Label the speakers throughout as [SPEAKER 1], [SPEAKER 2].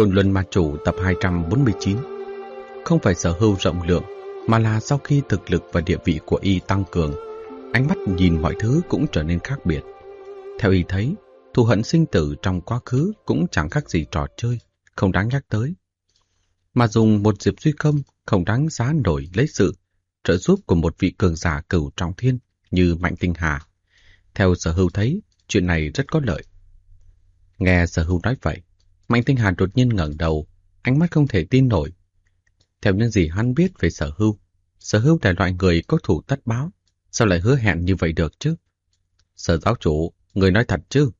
[SPEAKER 1] Côn Luân Ma Chủ tập 249. Không phải sở hữu rộng lượng, mà là sau khi thực lực và địa vị của y tăng cường, ánh mắt nhìn mọi thứ cũng trở nên khác biệt. Theo y thấy, thù hận sinh tử trong quá khứ cũng chẳng khác gì trò chơi, không đáng nhắc tới. Mà dùng một Diệp Duy không đáng giá nổi lấy sự trợ giúp của một vị cường giả cửu trọng thiên như Mạnh Tinh Hà. Theo sở hữu thấy, chuyện này rất có lợi. Nghe sở hữu nói vậy, Mạnh Tinh Hà đột nhiên ngẩng đầu, ánh mắt không thể tin nổi. Theo những gì hắn biết về sở hữu là loại người có thủ tất báo, sao lại hứa hẹn như vậy được chứ? Sở giáo chủ, người nói thật chứ?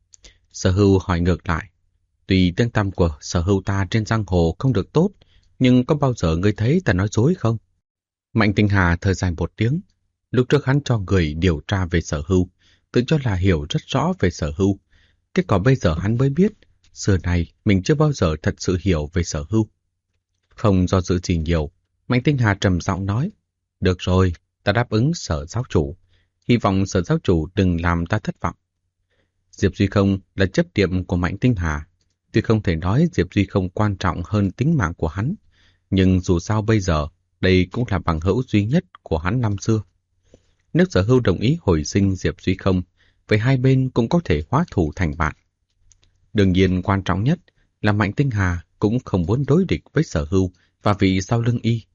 [SPEAKER 1] Sở hữu hỏi ngược lại. Tuy tiếng tăm của sở hữu ta trên giang hồ không được tốt, nhưng có bao giờ ngươi thấy ta nói dối không? Mạnh Tinh Hà thở dài một tiếng. Lúc trước hắn cho người điều tra về sở hữu, tự cho là hiểu rất rõ về sở hữu. Kết quả bây giờ hắn mới biết, xưa này mình chưa bao giờ thật sự hiểu về sở hữu. Không do dự gì nhiều, Mạnh Tinh Hà trầm giọng nói, được rồi, ta đáp ứng sở giáo chủ. Hy vọng sở giáo chủ đừng làm ta thất vọng. Diệp Duy Không là chấp niệm của Mạnh Tinh Hà. Tuy không thể nói Diệp Duy Không quan trọng hơn tính mạng của hắn, nhưng dù sao bây giờ, đây cũng là bằng hữu duy nhất của hắn năm xưa. Nếu sở hữu đồng ý hồi sinh Diệp Duy Không, vậy hai bên cũng có thể hóa thù thành bạn. Đương nhiên quan trọng nhất là Mạnh Tinh Hà cũng không muốn đối địch với sở hữu và vị sau lưng y.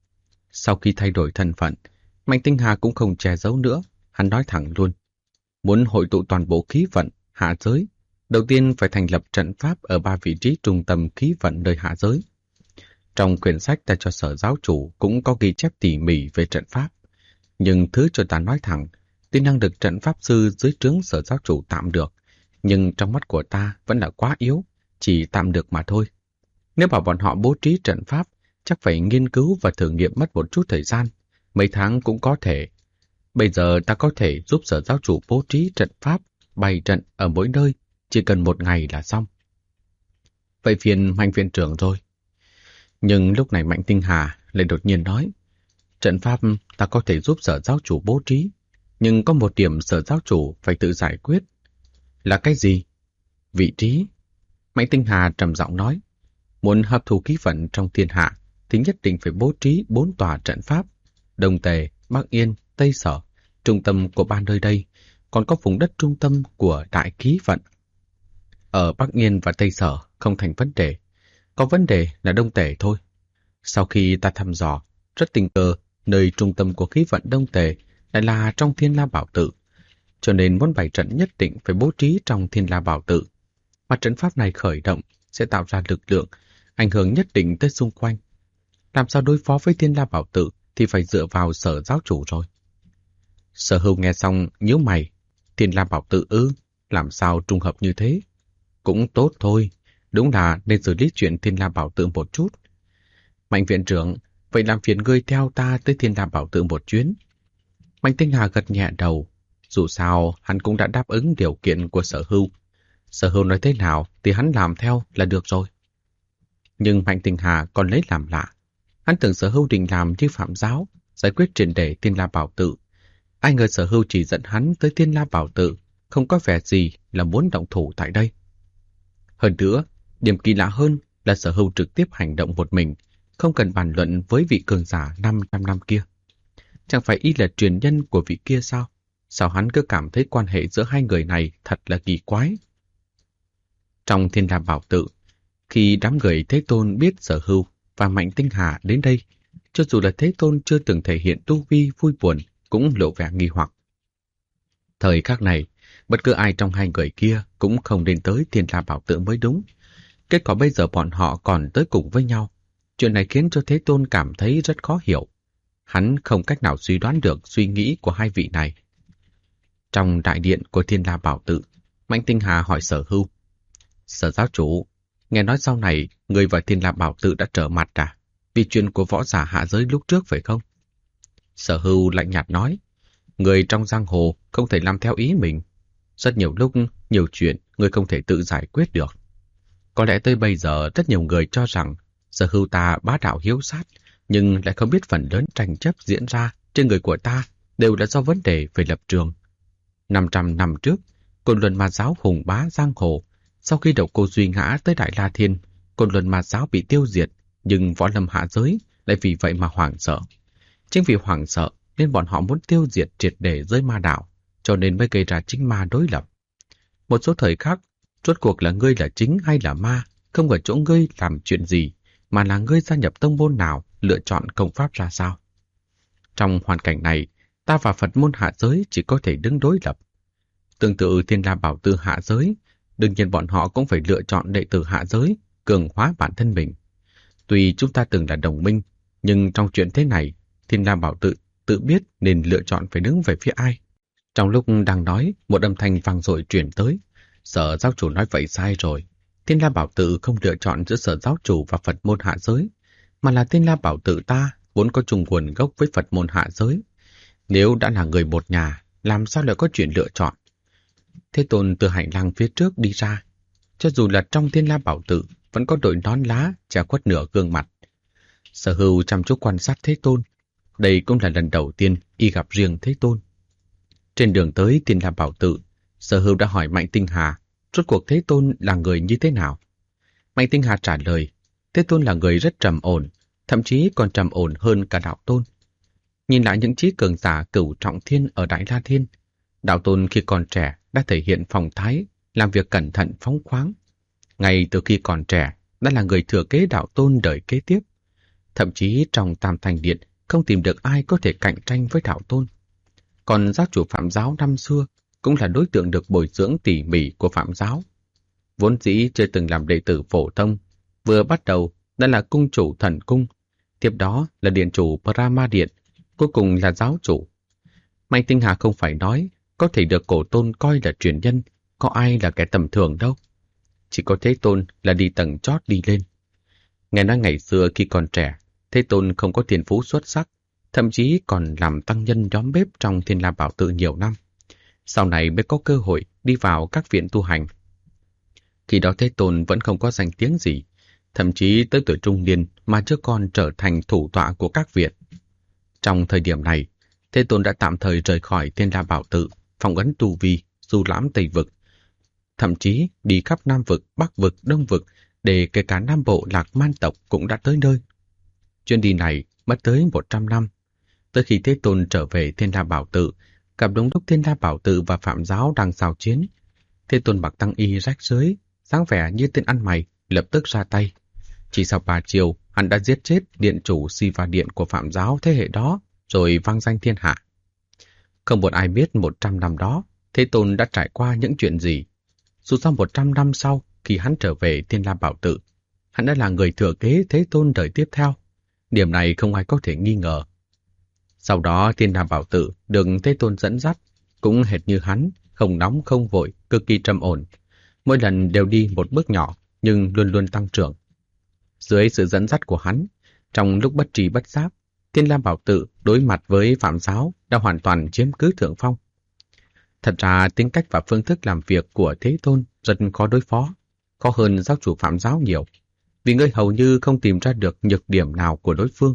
[SPEAKER 1] Sau khi thay đổi thân phận, Mạnh Tinh Hà cũng không che giấu nữa, hắn nói thẳng luôn. Muốn hội tụ toàn bộ khí vận, hạ giới, đầu tiên phải thành lập trận pháp ở 3 vị trí trung tâm khí vận nơi hạ giới. Trong quyển sách ta cho sở giáo chủ cũng có ghi chép tỉ mỉ về trận pháp. Nhưng thứ cho ta nói thẳng, tuy năng lực trận pháp sư dưới trướng sở giáo chủ tạm được, nhưng trong mắt của ta vẫn là quá yếu, chỉ tạm được mà thôi. Nếu bảo bọn họ bố trí trận pháp, chắc phải nghiên cứu và thử nghiệm mất một chút thời gian, mấy tháng cũng có thể. Bây giờ ta có thể giúp sở giáo chủ bố trí trận pháp, bày trận ở mỗi nơi, chỉ cần 1 ngày là xong. Vậy phiền Mạnh viện trưởng rồi. Nhưng lúc này Mạnh Tinh Hà lại đột nhiên nói, trận pháp ta có thể giúp sở giáo chủ bố trí, nhưng có một điểm sở giáo chủ phải tự giải quyết. Là cái gì? Vị trí. Mạnh Tinh Hà trầm giọng nói, muốn hấp thu khí vận trong thiên hạ thì nhất định phải bố trí 4 tòa trận pháp, Đông Tề, Bắc Yên, Tây Sở, trung tâm của 3 nơi đây, còn có vùng đất trung tâm của đại khí vận. Ở Bắc Yên và Tây Sở không thành vấn đề, có vấn đề là Đông Tề thôi. Sau khi ta thăm dò, rất tình cờ, nơi trung tâm của khí vận Đông Tề lại là trong Thiên La Bảo Tự, cho nên muốn bày trận nhất định phải bố trí trong Thiên La Bảo Tự. Mà trận pháp này khởi động sẽ tạo ra lực lượng, ảnh hưởng nhất định tới xung quanh. Làm sao đối phó với Thiên La Bảo Tự thì phải dựa vào sở giáo chủ rồi. Sở hữu nghe xong nhíu mày, Thiên La Bảo Tự ư, làm sao trùng hợp như thế? Cũng tốt thôi, đúng là nên xử lý chuyện Thiên La Bảo Tự một chút. Mạnh viện trưởng, vậy làm phiền ngươi theo ta tới Thiên La Bảo Tự một chuyến. Mạnh Tinh Hà gật nhẹ đầu, dù sao hắn cũng đã đáp ứng điều kiện của sở hữu. Sở hữu nói thế nào thì hắn làm theo là được rồi. Nhưng Mạnh Tinh Hà còn lấy làm lạ. Hắn tưởng sở hữu định làm như phạm giáo, giải quyết triệt để Thiên La Bảo Tự. Ai ngờ sở hữu chỉ dẫn hắn tới Thiên La Bảo Tự, không có vẻ gì là muốn động thủ tại đây. Hơn nữa, điểm kỳ lạ hơn là sở hữu trực tiếp hành động một mình, không cần bàn luận với vị cường giả 500 năm kia. Chẳng phải y là truyền nhân của vị kia sao? Sao hắn cứ cảm thấy quan hệ giữa hai người này thật là kỳ quái? Trong Thiên La Bảo Tự, khi đám người Thế Tôn biết sở hữu và Mạnh Tinh Hà đến đây, cho dù là Thế Tôn chưa từng thể hiện tu vi vui buồn, cũng lộ vẻ nghi hoặc. Thời khắc này, bất cứ ai trong hai người kia cũng không đến tới Thiên La Bảo Tự mới đúng. Kết quả bây giờ bọn họ còn tới cùng với nhau. Chuyện này khiến cho Thế Tôn cảm thấy rất khó hiểu. Hắn không cách nào suy đoán được suy nghĩ của hai vị này. Trong đại điện của Thiên La Bảo Tự, Mạnh Tinh Hà hỏi sở hữu. Sở giáo chủ, nghe nói sau này người và Thiên La Bảo Tự đã trở mặt à? Vì chuyện của võ giả hạ giới lúc trước phải không? Sở hữu lạnh nhạt nói, người trong giang hồ không thể làm theo ý mình. Rất nhiều lúc, nhiều chuyện người không thể tự giải quyết được. Có lẽ tới bây giờ rất nhiều người cho rằng sở hữu ta bá đạo hiếu sát, nhưng lại không biết phần lớn tranh chấp diễn ra trên người của ta đều là do vấn đề về lập trường. 500 năm trước, Côn Luân Ma giáo hùng bá giang hồ, sau khi Độc Cô Duy ngã tới Đại La Thiên, Côn Luân Ma giáo bị tiêu diệt, nhưng võ lâm hạ giới lại vì vậy mà hoảng sợ. Chính vì hoảng sợ nên bọn họ muốn tiêu diệt triệt để giới ma đạo, cho nên mới gây ra chính ma đối lập. Một số thời khắc, rốt cuộc là ngươi là chính hay là ma, không ở chỗ ngươi làm chuyện gì, mà là ngươi gia nhập tông môn nào, lựa chọn công pháp ra sao. Trong hoàn cảnh này, ta và Phật môn hạ giới chỉ có thể đứng đối lập. Tương tự Thiên La Bảo Tự hạ giới, đương nhiên bọn họ cũng phải lựa chọn đệ tử hạ giới, cường hóa bản thân mình. Tuy chúng ta từng là đồng minh, nhưng trong chuyện thế này, Thiên La Bảo tự biết nên lựa chọn phải đứng về phía ai. Trong lúc đang nói, một âm thanh vang dội truyền tới. Sở giáo chủ nói vậy sai rồi. Thiên La Bảo Tự không lựa chọn giữa sở giáo chủ và Phật môn hạ giới, mà là Thiên La Bảo Tự ta vốn có chung nguồn gốc với Phật môn hạ giới. Nếu đã là người một nhà, làm sao lại có chuyện lựa chọn? Thế Tôn từ hành lang phía trước đi ra. Cho dù là trong Thiên La Bảo Tự, vẫn có đội nón lá che khuất nửa gương mặt. Sở Hưu chăm chú quan sát Thế Tôn. Đây cũng là lần đầu tiên y gặp riêng Thế Tôn. Trên đường tới Thiên La Bảo Tự, Sở Hưu đã hỏi Mạnh Tinh Hà, rốt cuộc Thế Tôn là người như thế nào? Mạnh Tinh Hà trả lời, Thế Tôn là người rất trầm ổn, thậm chí còn trầm ổn hơn cả Đạo Tôn. Nhìn lại những trí cường giả Cửu Trọng Thiên ở Đại La Thiên, Đạo Tôn khi còn trẻ đã thể hiện phong thái, làm việc cẩn thận phóng khoáng. Ngay từ khi còn trẻ, đã là người thừa kế Đạo Tôn đời kế tiếp. Thậm chí trong Tam Thanh Điện không tìm được ai có thể cạnh tranh với Đạo Tôn. Còn giáo chủ Phạm giáo năm xưa cũng là đối tượng được bồi dưỡng tỉ mỉ của Phạm giáo. Vốn dĩ chưa từng làm đệ tử phổ thông, vừa bắt đầu đã là cung chủ Thần Cung, tiếp đó là điện chủ Brahma Điện, cuối cùng là giáo chủ. Mạnh Tinh Hà không phải nói, có thể được Cổ Tôn coi là truyền nhân, có ai là kẻ tầm thường đâu. Chỉ có Thế Tôn là đi tầng chót đi lên. Nghe nói ngày xưa khi còn trẻ, Thế Tôn không có thiên phú xuất sắc, thậm chí còn làm tăng nhân nhóm bếp trong Thiên La Bảo Tự nhiều năm. Sau này mới có cơ hội đi vào các viện tu hành. Khi đó Thế Tôn vẫn không có danh tiếng gì, thậm chí tới tuổi trung niên mà chưa còn trở thành thủ tọa của các viện. Trong thời điểm này, Thế Tôn đã tạm thời rời khỏi Thiên La Bảo Tự, phong ấn tu vi, du lãm Tây Vực, thậm chí đi khắp Nam Vực, Bắc Vực, Đông Vực, để kể cả Nam Bộ Lạc Man tộc cũng đã tới nơi. Chuyến đi này mất tới 100 năm. Tới khi Thế Tôn trở về Thiên La Bảo Tự, gặp đúng lúc Thiên La Bảo Tự và Phạm giáo đang giao chiến. Thế Tôn mặc tăng y rách rưới, dáng vẻ như tên ăn mày, lập tức ra tay. Chỉ sau 3 chiều, hắn đã giết chết điện chủ Siva Điện của Phạm giáo thế hệ đó, rồi vang danh thiên hạ. Không một ai biết 100 năm đó, Thế Tôn đã trải qua những chuyện gì. Dù sao 100 năm sau, khi hắn trở về Thiên La Bảo Tự, hắn đã là người thừa kế Thế Tôn đời tiếp theo. Điểm này không ai có thể nghi ngờ. Sau đó Thiên La Bảo Tự được Thế Tôn dẫn dắt, cũng hệt như hắn, không nóng không vội, cực kỳ trầm ổn. Mỗi lần đều đi một bước nhỏ, nhưng luôn luôn tăng trưởng. Dưới sự dẫn dắt của hắn, trong lúc bất tri bất giác, Thiên La Bảo Tự đối mặt với Phạm giáo đã hoàn toàn chiếm cứ thượng phong. Thật ra tính cách và phương thức làm việc của Thế Tôn rất khó đối phó, khó hơn giáo chủ Phạm giáo nhiều, vì ngươi hầu như không tìm ra được nhược điểm nào của đối phương.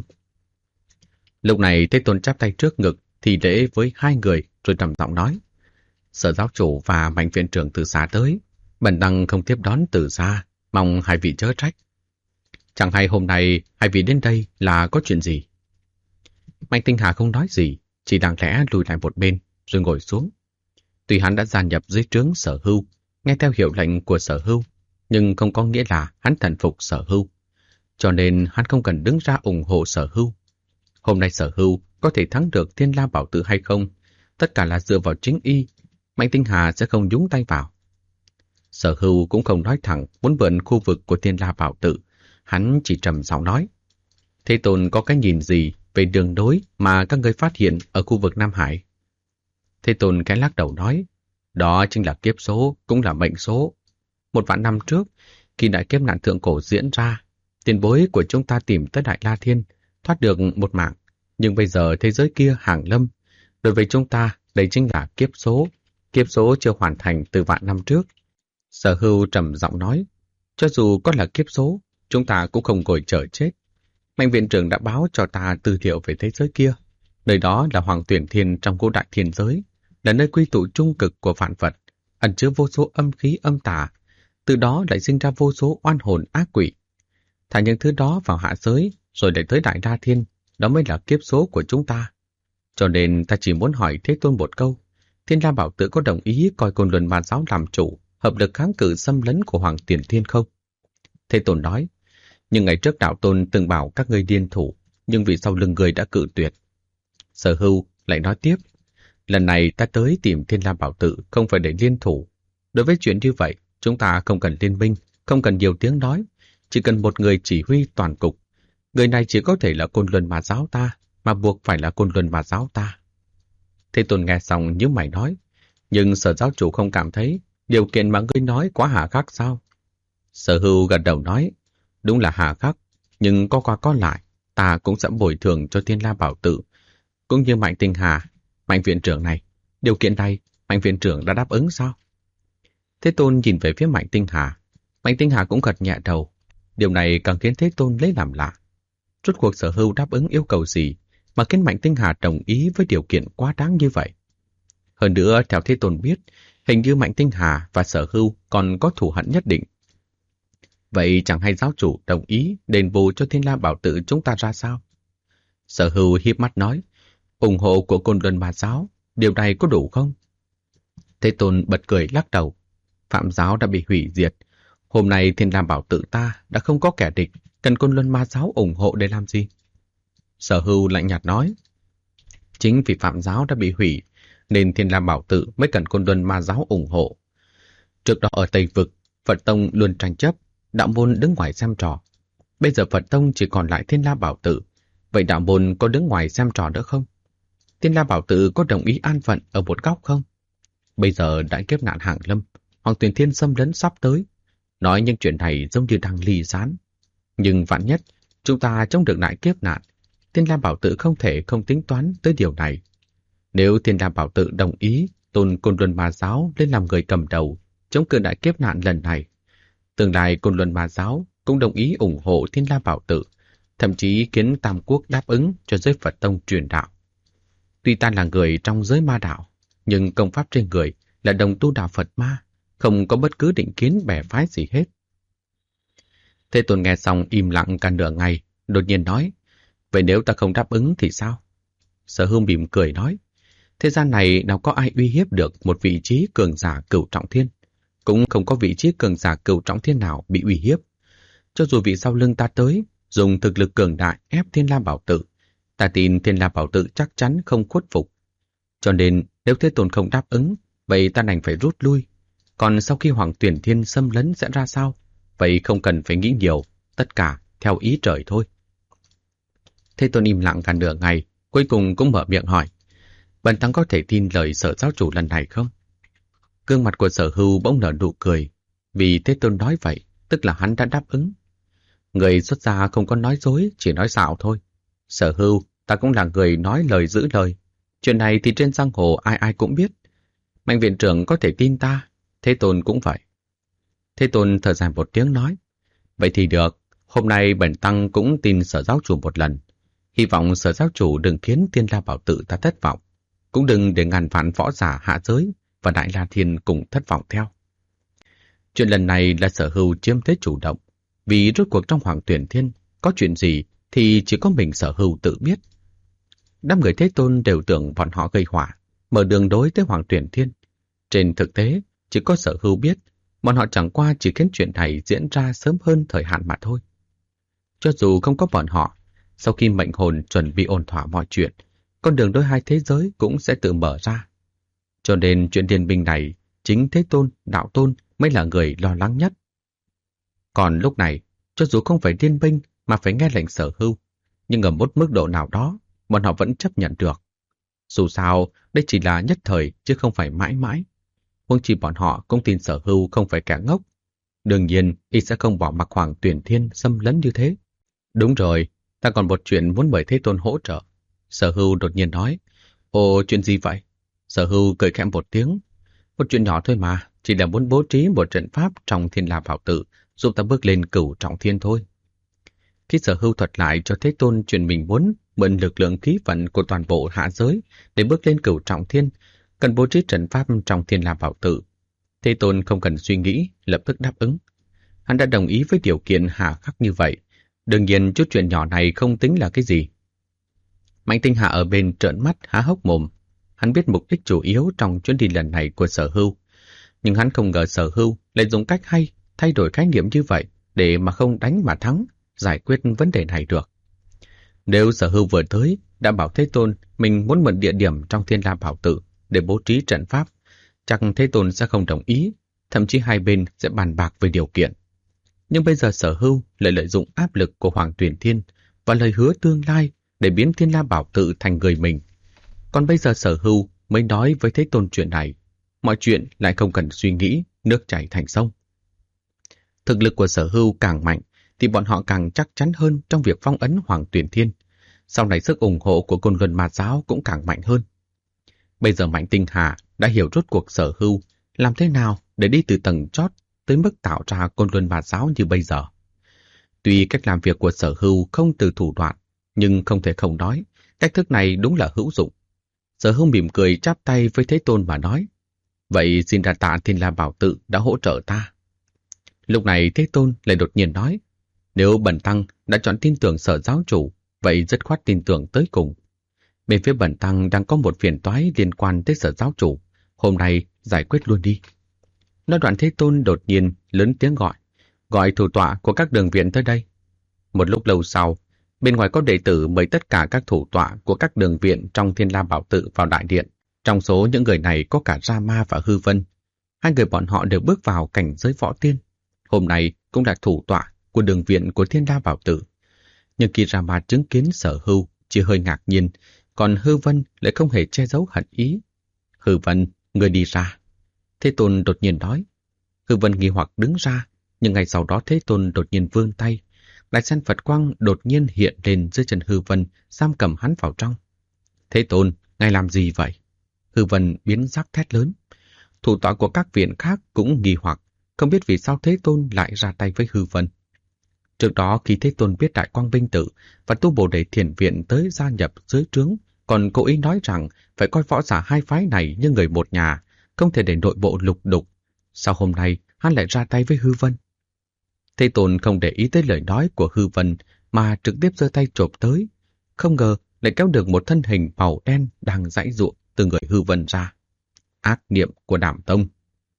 [SPEAKER 1] Lúc này Thế Tôn chắp tay trước ngực thì lễ với hai người rồi trầm giọng nói: Sở giáo chủ và Mạnh viện trưởng từ xa tới, bần tăng không tiếp đón từ xa, mong hai vị chớ trách. Chẳng hay hôm nay hai vị đến đây là có chuyện gì? Mạnh Tinh Hà không nói gì, chỉ lặng lẽ lùi lại một bên rồi ngồi xuống. Tuy hắn đã gia nhập dưới trướng Sở Hưu, nghe theo hiệu lệnh của Sở Hưu, nhưng không có nghĩa là hắn thần phục Sở Hưu, cho nên hắn không cần đứng ra ủng hộ Sở Hưu. Hôm nay Sở Hưu có thể thắng được Thiên La Bảo Tự hay không, tất cả là dựa vào chính y. Mạnh Tinh Hà sẽ không nhúng tay vào. Sở Hưu cũng không nói thẳng muốn mượn khu vực của Thiên La Bảo Tự, hắn chỉ trầm giọng nói: Thế Tôn có cái nhìn gì về đường đối mà các ngươi phát hiện ở khu vực Nam Hải? Thế Tôn cái lắc đầu nói: Đó chính là kiếp số, cũng là mệnh số. 1.000 năm trước, khi đại kiếp nạn thượng cổ diễn ra, tiền bối của chúng ta tìm tới Đại La Thiên, thoát được một mạng. Nhưng bây giờ thế giới kia hàng lâm. Đối với chúng ta, đây chính là kiếp số. Kiếp số chưa hoàn thành từ vạn năm trước. Sở Hưu trầm giọng nói: Cho dù có là kiếp số, chúng ta cũng không ngồi chờ chết. Mạnh viện trưởng đã báo cho ta tư liệu về thế giới kia. Nơi đó là Hoàng Tuyển Thiên trong ngũ đại thiên giới, là nơi quy tụ trung cực của vạn vật, ẩn chứa vô số âm khí âm tà. Từ đó lại sinh ra vô số oan hồn ác quỷ. thả những thứ đó vào hạ giới rồi để tới Đại La Thiên, đó mới là kiếp số của chúng ta. Cho nên ta chỉ muốn hỏi Thế Tôn một câu, Thiên La Bảo Tự có đồng ý coi Côn Luân Ma Giáo làm chủ, hợp lực kháng cự xâm lấn của Hoàng Tiền Thiên không? Thế Tôn nói, nhưng ngày trước đạo tôn từng bảo các ngươi liên thủ, nhưng vì sau lưng người đã cự tuyệt. Sở Hưu lại nói tiếp, lần này ta tới tìm Thiên La Bảo Tự không phải để liên thủ. Đối với chuyện như vậy, chúng ta không cần liên minh, không cần nhiều tiếng nói, chỉ cần một người chỉ huy toàn cục. Người này chỉ có thể là Côn Luân Ma Giáo ta, mà buộc phải là Côn Luân Ma Giáo ta. Thế Tôn nghe xong nhíu mày nói, nhưng Sở giáo chủ không cảm thấy điều kiện mà ngươi nói quá hà khắc sao? Sở Hưu gật đầu nói, đúng là hà khắc, nhưng có qua có lại, ta cũng sẽ bồi thường cho Thiên La Bảo Tự, cũng như Mạnh Tinh Hà, Mạnh viện trưởng này. Điều kiện này, Mạnh viện trưởng đã đáp ứng sao? Thế Tôn nhìn về phía Mạnh Tinh Hà. Mạnh Tinh Hà cũng gật nhẹ đầu. Điều này càng khiến Thế Tôn lấy làm lạ. Rốt cuộc Sở Hưu đáp ứng yêu cầu gì mà khiến Mạnh Tinh Hà đồng ý với điều kiện quá đáng như vậy? Hơn nữa, theo Thế Tôn biết, hình như Mạnh Tinh Hà và Sở Hưu còn có thù hận nhất định. Vậy chẳng hay giáo chủ đồng ý đền bù cho Thiên La Bảo Tự chúng ta ra sao? Sở Hưu híp mắt nói, ủng hộ của Côn Luân Ma Giáo, điều này có đủ không? Thế Tôn bật cười lắc đầu. Phạm giáo đã bị hủy diệt. Hôm nay Thiên La Bảo Tự ta đã không có kẻ địch, cần Côn Luân Ma Giáo ủng hộ để làm gì? Sở Hưu lạnh nhạt nói, chính vì Phạm giáo đã bị hủy, nên Thiên La Bảo Tự mới cần Côn Luân Ma Giáo ủng hộ. Trước đó ở Tây Vực, Phật Tông luôn tranh chấp, đạo môn đứng ngoài xem trò. Bây giờ Phật Tông chỉ còn lại Thiên La Bảo Tự, vậy đạo môn có đứng ngoài xem trò nữa không? Thiên La Bảo Tự có đồng ý an phận ở một góc không? Bây giờ đại kiếp nạn hàng lâm, Hoàng Tuyền Thiên xâm lấn sắp tới. Nói những chuyện này giống như đang ly gián. Nhưng vạn nhất, chúng ta chống được đại kiếp nạn, Thiên La Bảo Tự không thể không tính toán tới điều này. Nếu Thiên La Bảo Tự đồng ý tôn Côn Luân Ma Giáo lên làm người cầm đầu chống cự đại kiếp nạn lần này, tương lai Côn Luân Ma Giáo cũng đồng ý ủng hộ Thiên La Bảo Tự, thậm chí khiến Tam Quốc đáp ứng cho giới Phật Tông truyền đạo. Tuy ta là người trong giới ma đạo, nhưng công pháp trên người là đồng tu đạo Phật ma, không có bất cứ định kiến bè phái gì hết. Thế Tôn nghe xong im lặng cả nửa ngày, đột nhiên nói, vậy nếu ta không đáp ứng thì sao? Sở Hưu mỉm cười nói, thế gian này nào có ai uy hiếp được một vị trí cường giả Cửu Trọng Thiên, cũng không có vị trí cường giả Cửu Trọng Thiên nào bị uy hiếp. Cho dù vị sau lưng ta tới, dùng thực lực cường đại ép Thiên La Bảo Tự, ta tin Thiên La Bảo Tự chắc chắn không khuất phục. Cho nên nếu Thế Tôn không đáp ứng, vậy ta đành phải rút lui. Còn sau khi Hoàng Tuyển Thiên xâm lấn sẽ ra sao? Vậy không cần phải nghĩ nhiều, tất cả theo ý trời thôi. Thế Tôn im lặng cả nửa ngày, cuối cùng cũng mở miệng hỏi, Bần tăng có thể tin lời Sở giáo chủ lần này không? Gương mặt của Sở Hưu bỗng nở nụ cười, vì Thế Tôn nói vậy, tức là hắn đã đáp ứng. Người xuất gia không có nói dối, chỉ nói xạo thôi. Sở Hưu, ta cũng là người nói lời giữ lời. Chuyện này thì trên giang hồ ai ai cũng biết. Mạnh viện trưởng có thể tin ta, Thế Tôn cũng vậy. Thế Tôn thở dài một tiếng nói, vậy thì được, hôm nay bần tăng cũng tin Sở giáo chủ một lần. Hy vọng Sở giáo chủ đừng khiến Thiên La Bảo Tự ta thất vọng, cũng đừng để ngàn vạn võ giả hạ giới và Đại La Thiên cùng thất vọng theo. Chuyện lần này là Sở Hưu chiếm thế chủ động, vì rốt cuộc trong Hoàng Tuyển Thiên có chuyện gì thì chỉ có mình Sở Hưu tự biết. Đám người Thế Tôn đều tưởng bọn họ gây họa, mở đường đối tới Hoàng Tuyển Thiên. Trên thực tế, chỉ có Sở Hưu biết, bọn họ chẳng qua chỉ khiến chuyện này diễn ra sớm hơn thời hạn mà thôi. Cho dù không có bọn họ, sau khi mệnh hồn chuẩn bị ổn thỏa mọi chuyện, con đường đối hai thế giới cũng sẽ tự mở ra. Cho nên chuyện liên minh này, chính Thế Tôn, Đạo Tôn mới là người lo lắng nhất. Còn lúc này, cho dù không phải liên minh mà phải nghe lệnh Sở Hưu, nhưng ở một mức độ nào đó, bọn họ vẫn chấp nhận được. Dù sao, đây chỉ là nhất thời chứ không phải mãi mãi. Huống chi bọn họ cũng tin Sở Hưu không phải kẻ ngốc. Đương nhiên, y sẽ không bỏ mặc Hoàng Tuyển Thiên xâm lấn như thế. Đúng rồi, ta còn một chuyện muốn mời Thế Tôn hỗ trợ. Sở Hưu đột nhiên nói, ồ, chuyện gì vậy? Sở Hưu cười khẽ một tiếng. Một chuyện nhỏ thôi mà, chỉ là muốn bố trí một trận pháp trong Thiên La Bảo Tự, giúp ta bước lên Cửu Trọng Thiên thôi. Khi Sở Hưu thuật lại cho Thế Tôn chuyện mình muốn mượn lực lượng khí vận của toàn bộ hạ giới để bước lên Cửu Trọng Thiên, cần bố trí trận pháp trong Thiên La Bảo Tự. Thế Tôn không cần suy nghĩ, lập tức đáp ứng. Hắn đã đồng ý với điều kiện hà khắc như vậy, Đương nhiên chút chuyện nhỏ này không tính là cái gì. Mạnh Tinh Hà ở bên trợn mắt há hốc mồm. Hắn biết mục đích chủ yếu trong chuyến đi lần này của Sở Hưu, nhưng hắn không ngờ Sở Hưu lại dùng cách hay thay đổi khái niệm như vậy để mà không đánh mà thắng, giải quyết vấn đề này được. Nếu Sở Hưu vừa tới đã bảo Thế Tôn mình muốn mượn địa điểm trong Thiên La Bảo Tự để bố trí trận pháp, chắc Thế Tôn sẽ không đồng ý, thậm chí hai bên sẽ bàn bạc về điều kiện. Nhưng bây giờ Sở Hưu lại lợi dụng áp lực của Hoàng Tuyển Thiên và lời hứa tương lai để biến Thiên La Bảo Tự thành người mình. Còn bây giờ Sở Hưu mới nói với Thế Tôn chuyện này, mọi chuyện lại không cần suy nghĩ, nước chảy thành sông. Thực lực của Sở Hưu càng mạnh thì bọn họ càng chắc chắn hơn trong việc phong ấn Hoàng Tuyển Thiên. Sau này sức ủng hộ của Côn Luân Ma Giáo cũng càng mạnh hơn. Bây giờ Mạnh Tinh Hà đã hiểu rốt cuộc Sở Hưu làm thế nào để đi từ tầng chót tới mức tạo ra Côn Luân Ma Giáo như bây giờ. Tuy cách làm việc của Sở Hưu không từ thủ đoạn, nhưng không thể không nói, cách thức này đúng là hữu dụng. Sở Hưu mỉm cười chắp tay với Thế Tôn mà nói, vậy xin đa tạ Thiên La Bảo Tự đã hỗ trợ ta. Lúc này Thế Tôn lại đột nhiên nói, nếu Bần Tăng đã chọn tin tưởng Sở giáo chủ, vậy dứt khoát tin tưởng tới cùng. Bên phía Bần Tăng đang có một phiền toái liên quan tới Sở giáo chủ, hôm nay giải quyết luôn đi. Nói đoạn Thế Tôn đột nhiên lớn tiếng gọi thủ tọa của các đường viện tới đây. Một lúc lâu sau, bên ngoài có đệ tử mời tất cả các thủ tọa của các đường viện trong Thiên La Bảo Tự vào đại điện. Trong số những người này có cả Rama và Hư Vân. Hai người bọn họ đều bước vào cảnh giới võ tiên. Hôm nay cũng là thủ tọa của đường viện của Thiên La Bảo Tự. Nhưng khi Rama chứng kiến Sở Hưu chỉ hơi ngạc nhiên, còn Hư Vân lại không hề che giấu hận ý. Hư Vân, người đi ra. Thế Tôn đột nhiên nói. Hư Vân nghi hoặc đứng ra, nhưng ngay sau đó Thế Tôn đột nhiên vươn tay. Đại sen Phật quang đột nhiên hiện lên dưới chân Hư Vân, giam cầm hắn vào trong. Thế Tôn, ngài làm gì vậy? Hư Vân biến sắc thét lớn. Thủ tọa của các viện khác cũng nghi hoặc, không biết vì sao Thế Tôn lại ra tay với Hư Vân. Trước đó khi Thế Tôn biết Đại Quang Vinh Tự và Tu Bồ Đề Thiền Viện tới gia nhập dưới trướng, còn cố ý nói rằng phải coi võ giả hai phái này như người một nhà, không thể để nội bộ lục đục. Sao hôm nay hắn lại ra tay với Hư Vân? Thế Tôn không để ý tới lời nói của Hư Vân mà trực tiếp giơ tay chộp tới, không ngờ lại kéo được một thân hình màu đen đang giãy giụa từ người Hư Vân ra. Ác niệm của Đảm Tông.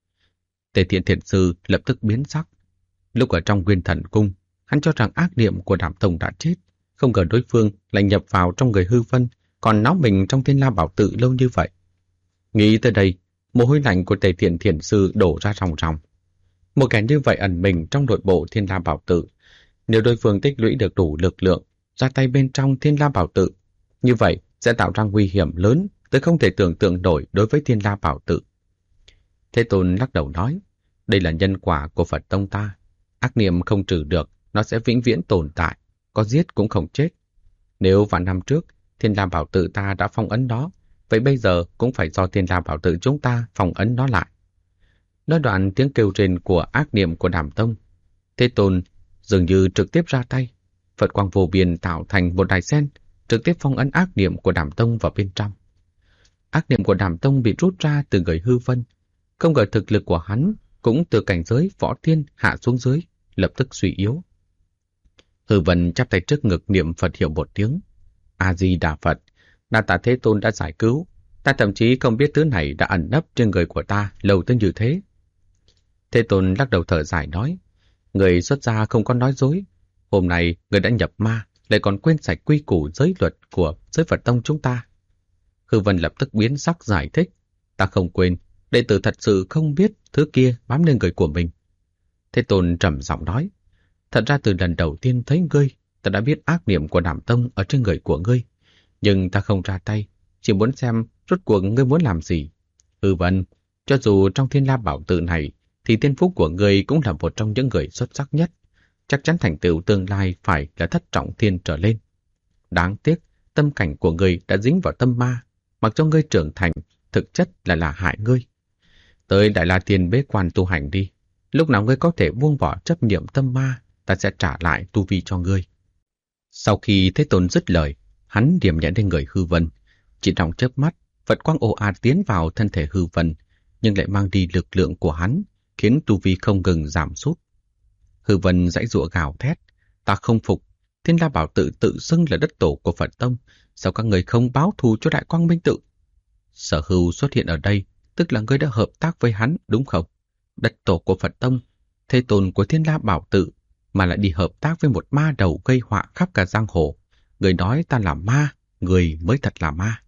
[SPEAKER 1] Tề Thiện Thiền Sư lập tức biến sắc. Lúc ở trong Nguyên Thần Cung, hắn cho rằng ác niệm của Đảm Tông đã chết, không ngờ đối phương lại nhập vào trong người Hư Vân, còn náo mình trong Thiên La Bảo Tự lâu như vậy. Nghĩ tới đây, mồ hôi lạnh của Tề Thiện Thiền Sư đổ ra ròng ròng. Một kẻ như vậy ẩn mình trong nội bộ Thiên La Bảo Tự, nếu đối phương tích lũy được đủ lực lượng ra tay bên trong Thiên La Bảo Tự, như vậy sẽ tạo ra nguy hiểm lớn tới không thể tưởng tượng nổi đối với Thiên La Bảo Tự. Thế Tôn lắc đầu nói, đây là nhân quả của Phật tông ta, ác niệm không trừ được, nó sẽ vĩnh viễn tồn tại, có giết cũng không chết. Nếu vạn năm trước Thiên La Bảo Tự ta đã phong ấn nó, vậy bây giờ cũng phải do Thiên La Bảo Tự chúng ta phong ấn nó lại. Nói đoạn tiếng kêu rên của ác niệm của Đảm Tông, Thế Tôn dường như trực tiếp ra tay, Phật quang vô biên tạo thành một đài sen, trực tiếp phong ấn ác niệm của Đảm Tông vào bên trong. Ác niệm của Đảm Tông bị rút ra từ người Hư Vân, không ngờ thực lực của hắn cũng từ cảnh giới võ tiên hạ xuống dưới, lập tức suy yếu. Hư Vân chắp tay trước ngực niệm Phật hiệu một tiếng. A-di-đà Phật, đa tạ Thế Tôn đã giải cứu, ta thậm chí không biết thứ này đã ẩn nấp trên người của ta lâu tới như thế. Thế Tôn lắc đầu thở dài nói, người xuất gia không có nói dối, hôm nay người đã nhập ma, lại còn quên sạch quy củ giới luật của giới Phật tông chúng ta. Hư Vân lập tức biến sắc giải thích, ta không quên, đệ tử thật sự không biết thứ kia bám lên người của mình. Thế Tôn trầm giọng nói, thật ra từ lần đầu tiên thấy ngươi, ta đã biết ác niệm của Đảm Tông ở trên người của ngươi, nhưng ta không ra tay, chỉ muốn xem rốt cuộc ngươi muốn làm gì. Hư Vân, cho dù trong Thiên La Bảo Tự này, thì tiên phúc của ngươi cũng là một trong những người xuất sắc nhất, chắc chắn thành tựu tương lai phải là thất trọng thiên trở lên. Đáng tiếc, tâm cảnh của ngươi đã dính vào tâm ma, mặc cho ngươi trưởng thành, thực chất là hại ngươi. Tới Đại La Tiên bế quan tu hành đi, lúc nào ngươi có thể buông bỏ chấp niệm tâm ma, ta sẽ trả lại tu vi cho ngươi. Sau khi Thế Tôn dứt lời, hắn điểm nhẹ lên người Hư Vân, chỉ trong chớp mắt, Phật quang ồ ạt tiến vào thân thể Hư Vân, nhưng lại mang đi lực lượng của hắn, khiến tu vi không ngừng giảm sút. Hư Vân giãy giụa gào thét, ta không phục, Thiên La Bảo Tự tự xưng là đất tổ của Phật Tông, sao các người không báo thù cho Đại Quang Minh Tự? Sở Hưu xuất hiện ở đây, tức là ngươi đã hợp tác với hắn, đúng không? Đất tổ của Phật Tông, thế tôn của Thiên La Bảo Tự, mà lại đi hợp tác với một ma đầu gây họa khắp cả giang hồ. Người nói ta là ma, người mới thật là ma.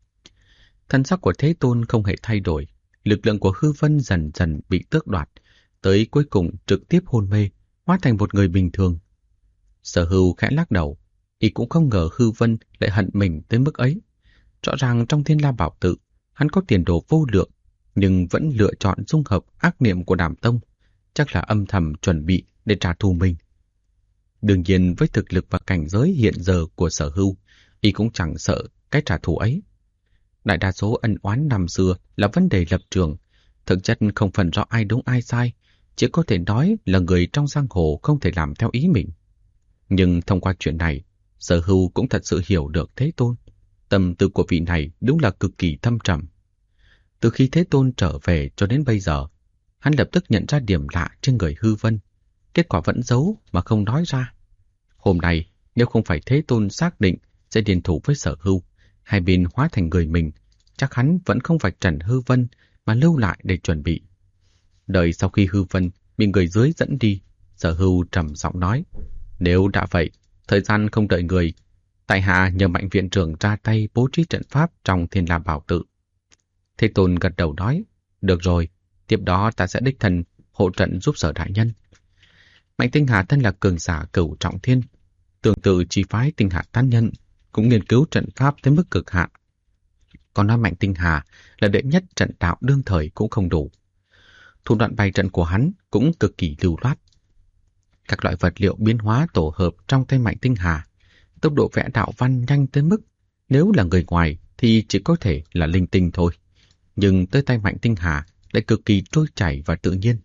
[SPEAKER 1] Thân sắc của Thế Tôn không hề thay đổi, lực lượng của hư vân dần dần bị tước đoạt, tới cuối cùng trực tiếp hôn mê, hóa thành một người bình thường. Sở Hưu khẽ lắc đầu, y cũng không ngờ hư vân lại hận mình tới mức ấy. Rõ ràng trong Thiên La Bảo Tự, hắn có tiền đồ vô lượng, nhưng vẫn lựa chọn dung hợp ác niệm của Đàm Tông, chắc là âm thầm chuẩn bị để trả thù mình. Đương nhiên với thực lực và cảnh giới hiện giờ của Sở Hưu, y cũng chẳng sợ cái trả thù ấy. Đại đa số ân oán năm xưa là vấn đề lập trường, thực chất không phần rõ ai đúng ai sai, chỉ có thể nói là người trong giang hồ không thể làm theo ý mình. Nhưng thông qua chuyện này, Sở Hưu cũng thật sự hiểu được Thế Tôn. Tâm tư của vị này đúng là cực kỳ thâm trầm. Từ khi Thế Tôn trở về cho đến bây giờ, hắn lập tức nhận ra điểm lạ trên người hư vân. Kết quả vẫn giấu mà không nói ra. Hôm nay, nếu không phải Thế Tôn xác định sẽ điền thủ với Sở Hưu, hai bên hóa thành người mình, chắc hắn vẫn không vạch trần hư vân mà lưu lại để chuẩn bị. Đợi sau khi hư vân bị người dưới dẫn đi, Sở Hưu trầm giọng nói, nếu đã vậy, thời gian không đợi người, tại hạ nhờ Mạnh viện trưởng ra tay bố trí trận pháp trong Thiên La Bảo Tự. Thế Tôn gật đầu nói, được rồi, tiếp đó ta sẽ đích thân hộ trận giúp Sở đại nhân. Mạnh Tinh Hà thân là cường giả cửu trọng thiên, tương tự chỉ phái Tinh Hà Tán Nhân cũng nghiên cứu trận pháp tới mức cực hạn. Còn nói Mạnh Tinh Hà là đệ nhất trận đạo đương thời cũng không đủ. Thủ đoạn bày trận của hắn cũng cực kỳ lưu loát. Các loại vật liệu biến hóa tổ hợp trong tay Mạnh Tinh Hà, tốc độ vẽ đạo văn nhanh tới mức nếu là người ngoài thì chỉ có thể là linh tinh thôi. Nhưng tới tay Mạnh Tinh Hà lại cực kỳ trôi chảy và tự nhiên.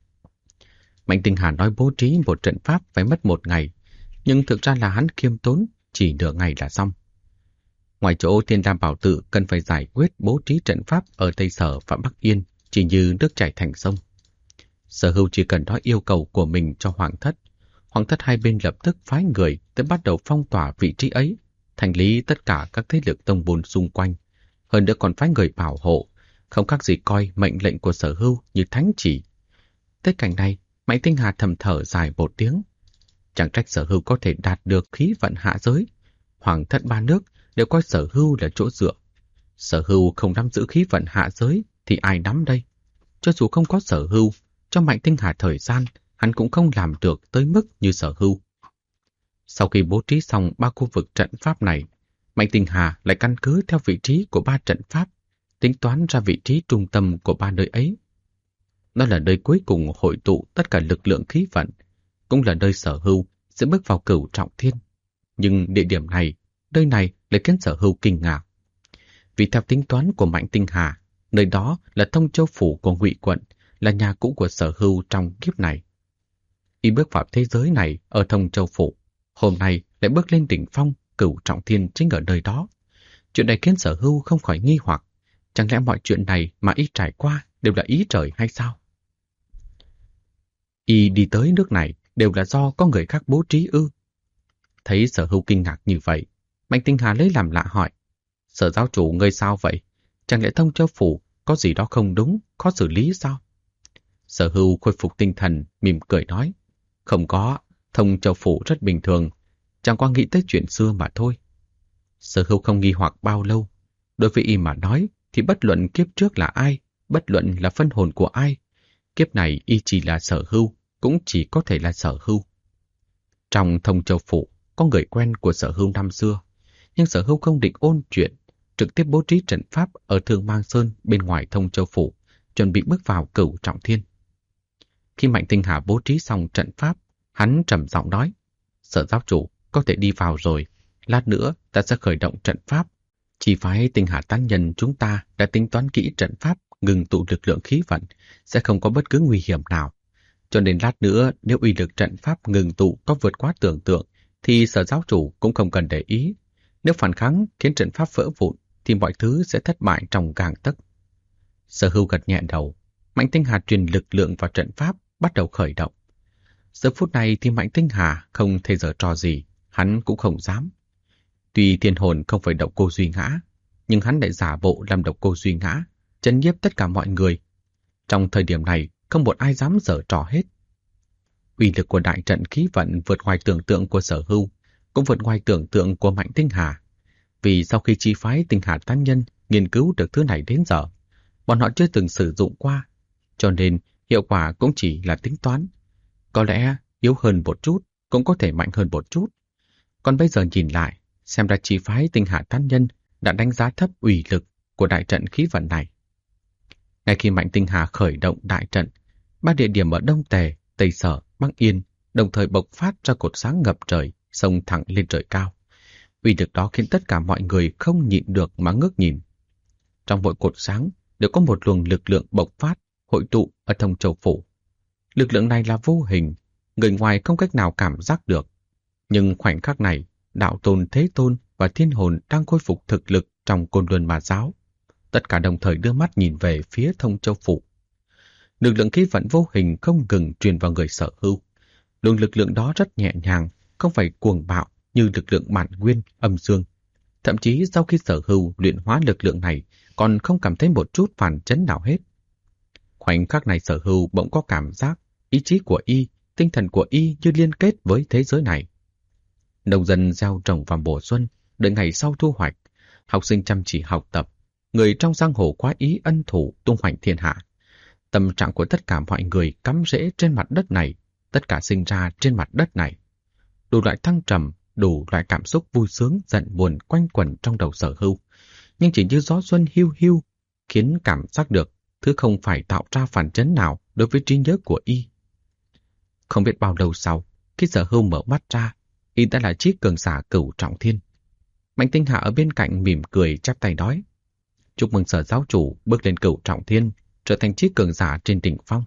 [SPEAKER 1] Mạnh Tinh Hà nói bố trí một trận pháp phải mất 1 ngày, nhưng thực ra là hắn khiêm tốn, chỉ nửa ngày là xong. Ngoài chỗ Thiên La Bảo Tự cần phải giải quyết bố trí trận pháp ở Tây Sở và Bắc Yên, chỉ như nước chảy thành sông. Sở Hưu chỉ cần nói yêu cầu của mình cho Hoàng thất hai bên lập tức phái người tới bắt đầu phong tỏa vị trí ấy, thành lý tất cả các thế lực tông môn xung quanh. Hơn nữa còn phái người bảo hộ, không khác gì coi mệnh lệnh của Sở Hưu như thánh chỉ. Tới cảnh này, Mạnh Tinh Hà thầm thở dài một tiếng. Chẳng trách Sở Hưu có thể đạt được khí vận hạ giới. Hoàng thất 3 nước đều coi Sở Hưu là chỗ dựa. Sở Hưu không nắm giữ khí vận hạ giới thì ai nắm đây? Cho dù không có Sở Hưu, cho Mạnh Tinh Hà thời gian, hắn cũng không làm được tới mức như Sở Hưu. Sau khi bố trí xong 3 khu vực trận pháp này, Mạnh Tinh Hà lại căn cứ theo vị trí của 3 trận pháp, tính toán ra vị trí trung tâm của 3 nơi ấy. Nó là nơi cuối cùng hội tụ tất cả lực lượng khí vận, cũng là nơi Sở Hưu sẽ bước vào cửu trọng thiên. Nhưng địa điểm này, nơi này lại khiến Sở Hưu kinh ngạc. Vì theo tính toán của Mạnh Tinh Hà, nơi đó là Thông Châu Phủ của Ngụy Quận, là nhà cũ của Sở Hưu trong kiếp này. Y bước vào thế giới này ở Thông Châu Phủ, hôm nay lại bước lên đỉnh phong cửu trọng thiên chính ở nơi đó. Chuyện này khiến Sở Hưu không khỏi nghi hoặc, chẳng lẽ mọi chuyện này mà y trải qua đều là ý trời hay sao? Y đi tới nước này đều là do có người khác bố trí ư? Thấy Sở Hưu kinh ngạc như vậy, Mạnh Tinh Hà lấy làm lạ hỏi, Sở giáo chủ ngươi sao vậy? Chẳng lẽ Thông Châu Phủ có gì đó không đúng, khó xử lý sao? Sở Hưu khôi phục tinh thần, mỉm cười nói, không có, Thông Châu Phủ rất bình thường, chẳng qua nghĩ tới chuyện xưa mà thôi. Sở Hưu không nghi hoặc bao lâu, đối với y mà nói thì bất luận kiếp trước là ai, bất luận là phân hồn của ai, kiếp này y chỉ là Sở Hưu, cũng chỉ có thể là Sở Hưu. Trong Thông Châu Phủ có người quen của Sở Hưu năm xưa, nhưng Sở Hưu không định ôn chuyện, trực tiếp bố trí trận pháp ở Thương Mang Sơn bên ngoài Thông Châu Phủ, chuẩn bị bước vào cửu trọng thiên. Khi Mạnh Tinh Hà bố trí xong trận pháp, hắn trầm giọng nói, Sở giáo chủ có thể đi vào rồi, lát nữa ta sẽ khởi động trận pháp. Chỉ phái Tinh Hà Tán Nhân chúng ta đã tính toán kỹ trận pháp, ngừng tụ lực lượng khí vận, sẽ không có bất cứ nguy hiểm nào. Cho nên lát nữa nếu uy lực trận pháp ngừng tụ có vượt quá tưởng tượng, thì Sở giáo chủ cũng không cần để ý. Nếu phản kháng khiến trận pháp vỡ vụn, thì mọi thứ sẽ thất bại trong gang tấc. Sở Hưu gật nhẹ đầu, Mạnh Tinh Hà truyền lực lượng vào trận pháp, bắt đầu khởi động. Giờ phút này thì Mạnh Tinh Hà không thể giở trò gì, hắn cũng không dám. Tuy thiên hồn không phải Độc Cô Duy Ngã, nhưng hắn lại giả bộ làm Độc Cô Duy Ngã, trấn nhiếp tất cả mọi người. Trong thời điểm này, không một ai dám giở trò hết. Uy lực của đại trận khí vận vượt ngoài tưởng tượng của Sở Hưu, cũng vượt ngoài tưởng tượng của Mạnh Tinh Hà. Vì sau khi chi phái Tinh Hà Tán Nhân nghiên cứu được thứ này đến giờ, bọn họ chưa từng sử dụng qua, cho nên hiệu quả cũng chỉ là tính toán. Có lẽ yếu hơn một chút, cũng có thể mạnh hơn một chút. Còn bây giờ nhìn lại, xem ra chi phái Tinh Hà Tán Nhân đã đánh giá thấp uy lực của đại trận khí vận này. Ngay khi Mạnh Tinh Hà khởi động đại trận, ba địa điểm ở Đông Tề, Tây Sở, Bắc Yên đồng thời bộc phát ra cột sáng ngập trời, xông thẳng lên trời cao. Uy lực đó khiến tất cả mọi người không nhịn được mà ngước nhìn. Trong mỗi cột sáng đều có một luồng lực lượng bộc phát, hội tụ ở Thông Châu Phủ. Lực lượng này là vô hình, người ngoài không cách nào cảm giác được. Nhưng khoảnh khắc này, Đạo Tôn, Thế Tôn và Thiên Hồn đang khôi phục thực lực trong Côn Luân Ma Giáo. Tất cả đồng thời đưa mắt nhìn về phía Thông Châu Phủ. Lực lượng khí vận vô hình không ngừng truyền vào người Sở Hưu. Luồng lực lượng đó rất nhẹ nhàng, không phải cuồng bạo như lực lượng bản nguyên, âm dương. Thậm chí sau khi Sở Hưu luyện hóa lực lượng này, còn không cảm thấy một chút phản chấn nào hết. Khoảnh khắc này Sở Hưu bỗng có cảm giác ý chí của y, tinh thần của y như liên kết với thế giới này. Nông dân gieo trồng vào mùa xuân, đợi ngày sau thu hoạch. Học sinh chăm chỉ học tập, người trong giang hồ quá ý ân thủ tung hoành thiên hạ. Tâm trạng của tất cả mọi người cắm rễ trên mặt đất này, tất cả sinh ra trên mặt đất này. Đủ loại thăng trầm, đủ loại cảm xúc vui sướng, giận buồn quanh quẩn trong đầu Sở Hưu, nhưng chỉ như gió xuân hiu hiu, khiến cảm giác được thứ không phải tạo ra phản chấn nào đối với trí nhớ của y. Không biết bao lâu sau, khi Sở Hưu mở mắt ra, y đã là Chí Cường Giả Cửu Trọng Thiên. Mạnh Tinh Hà ở bên cạnh mỉm cười chắp tay nói: chúc mừng Sở giáo chủ bước lên Cửu Trọng Thiên, trở thành Chí Cường Giả trên đỉnh phong.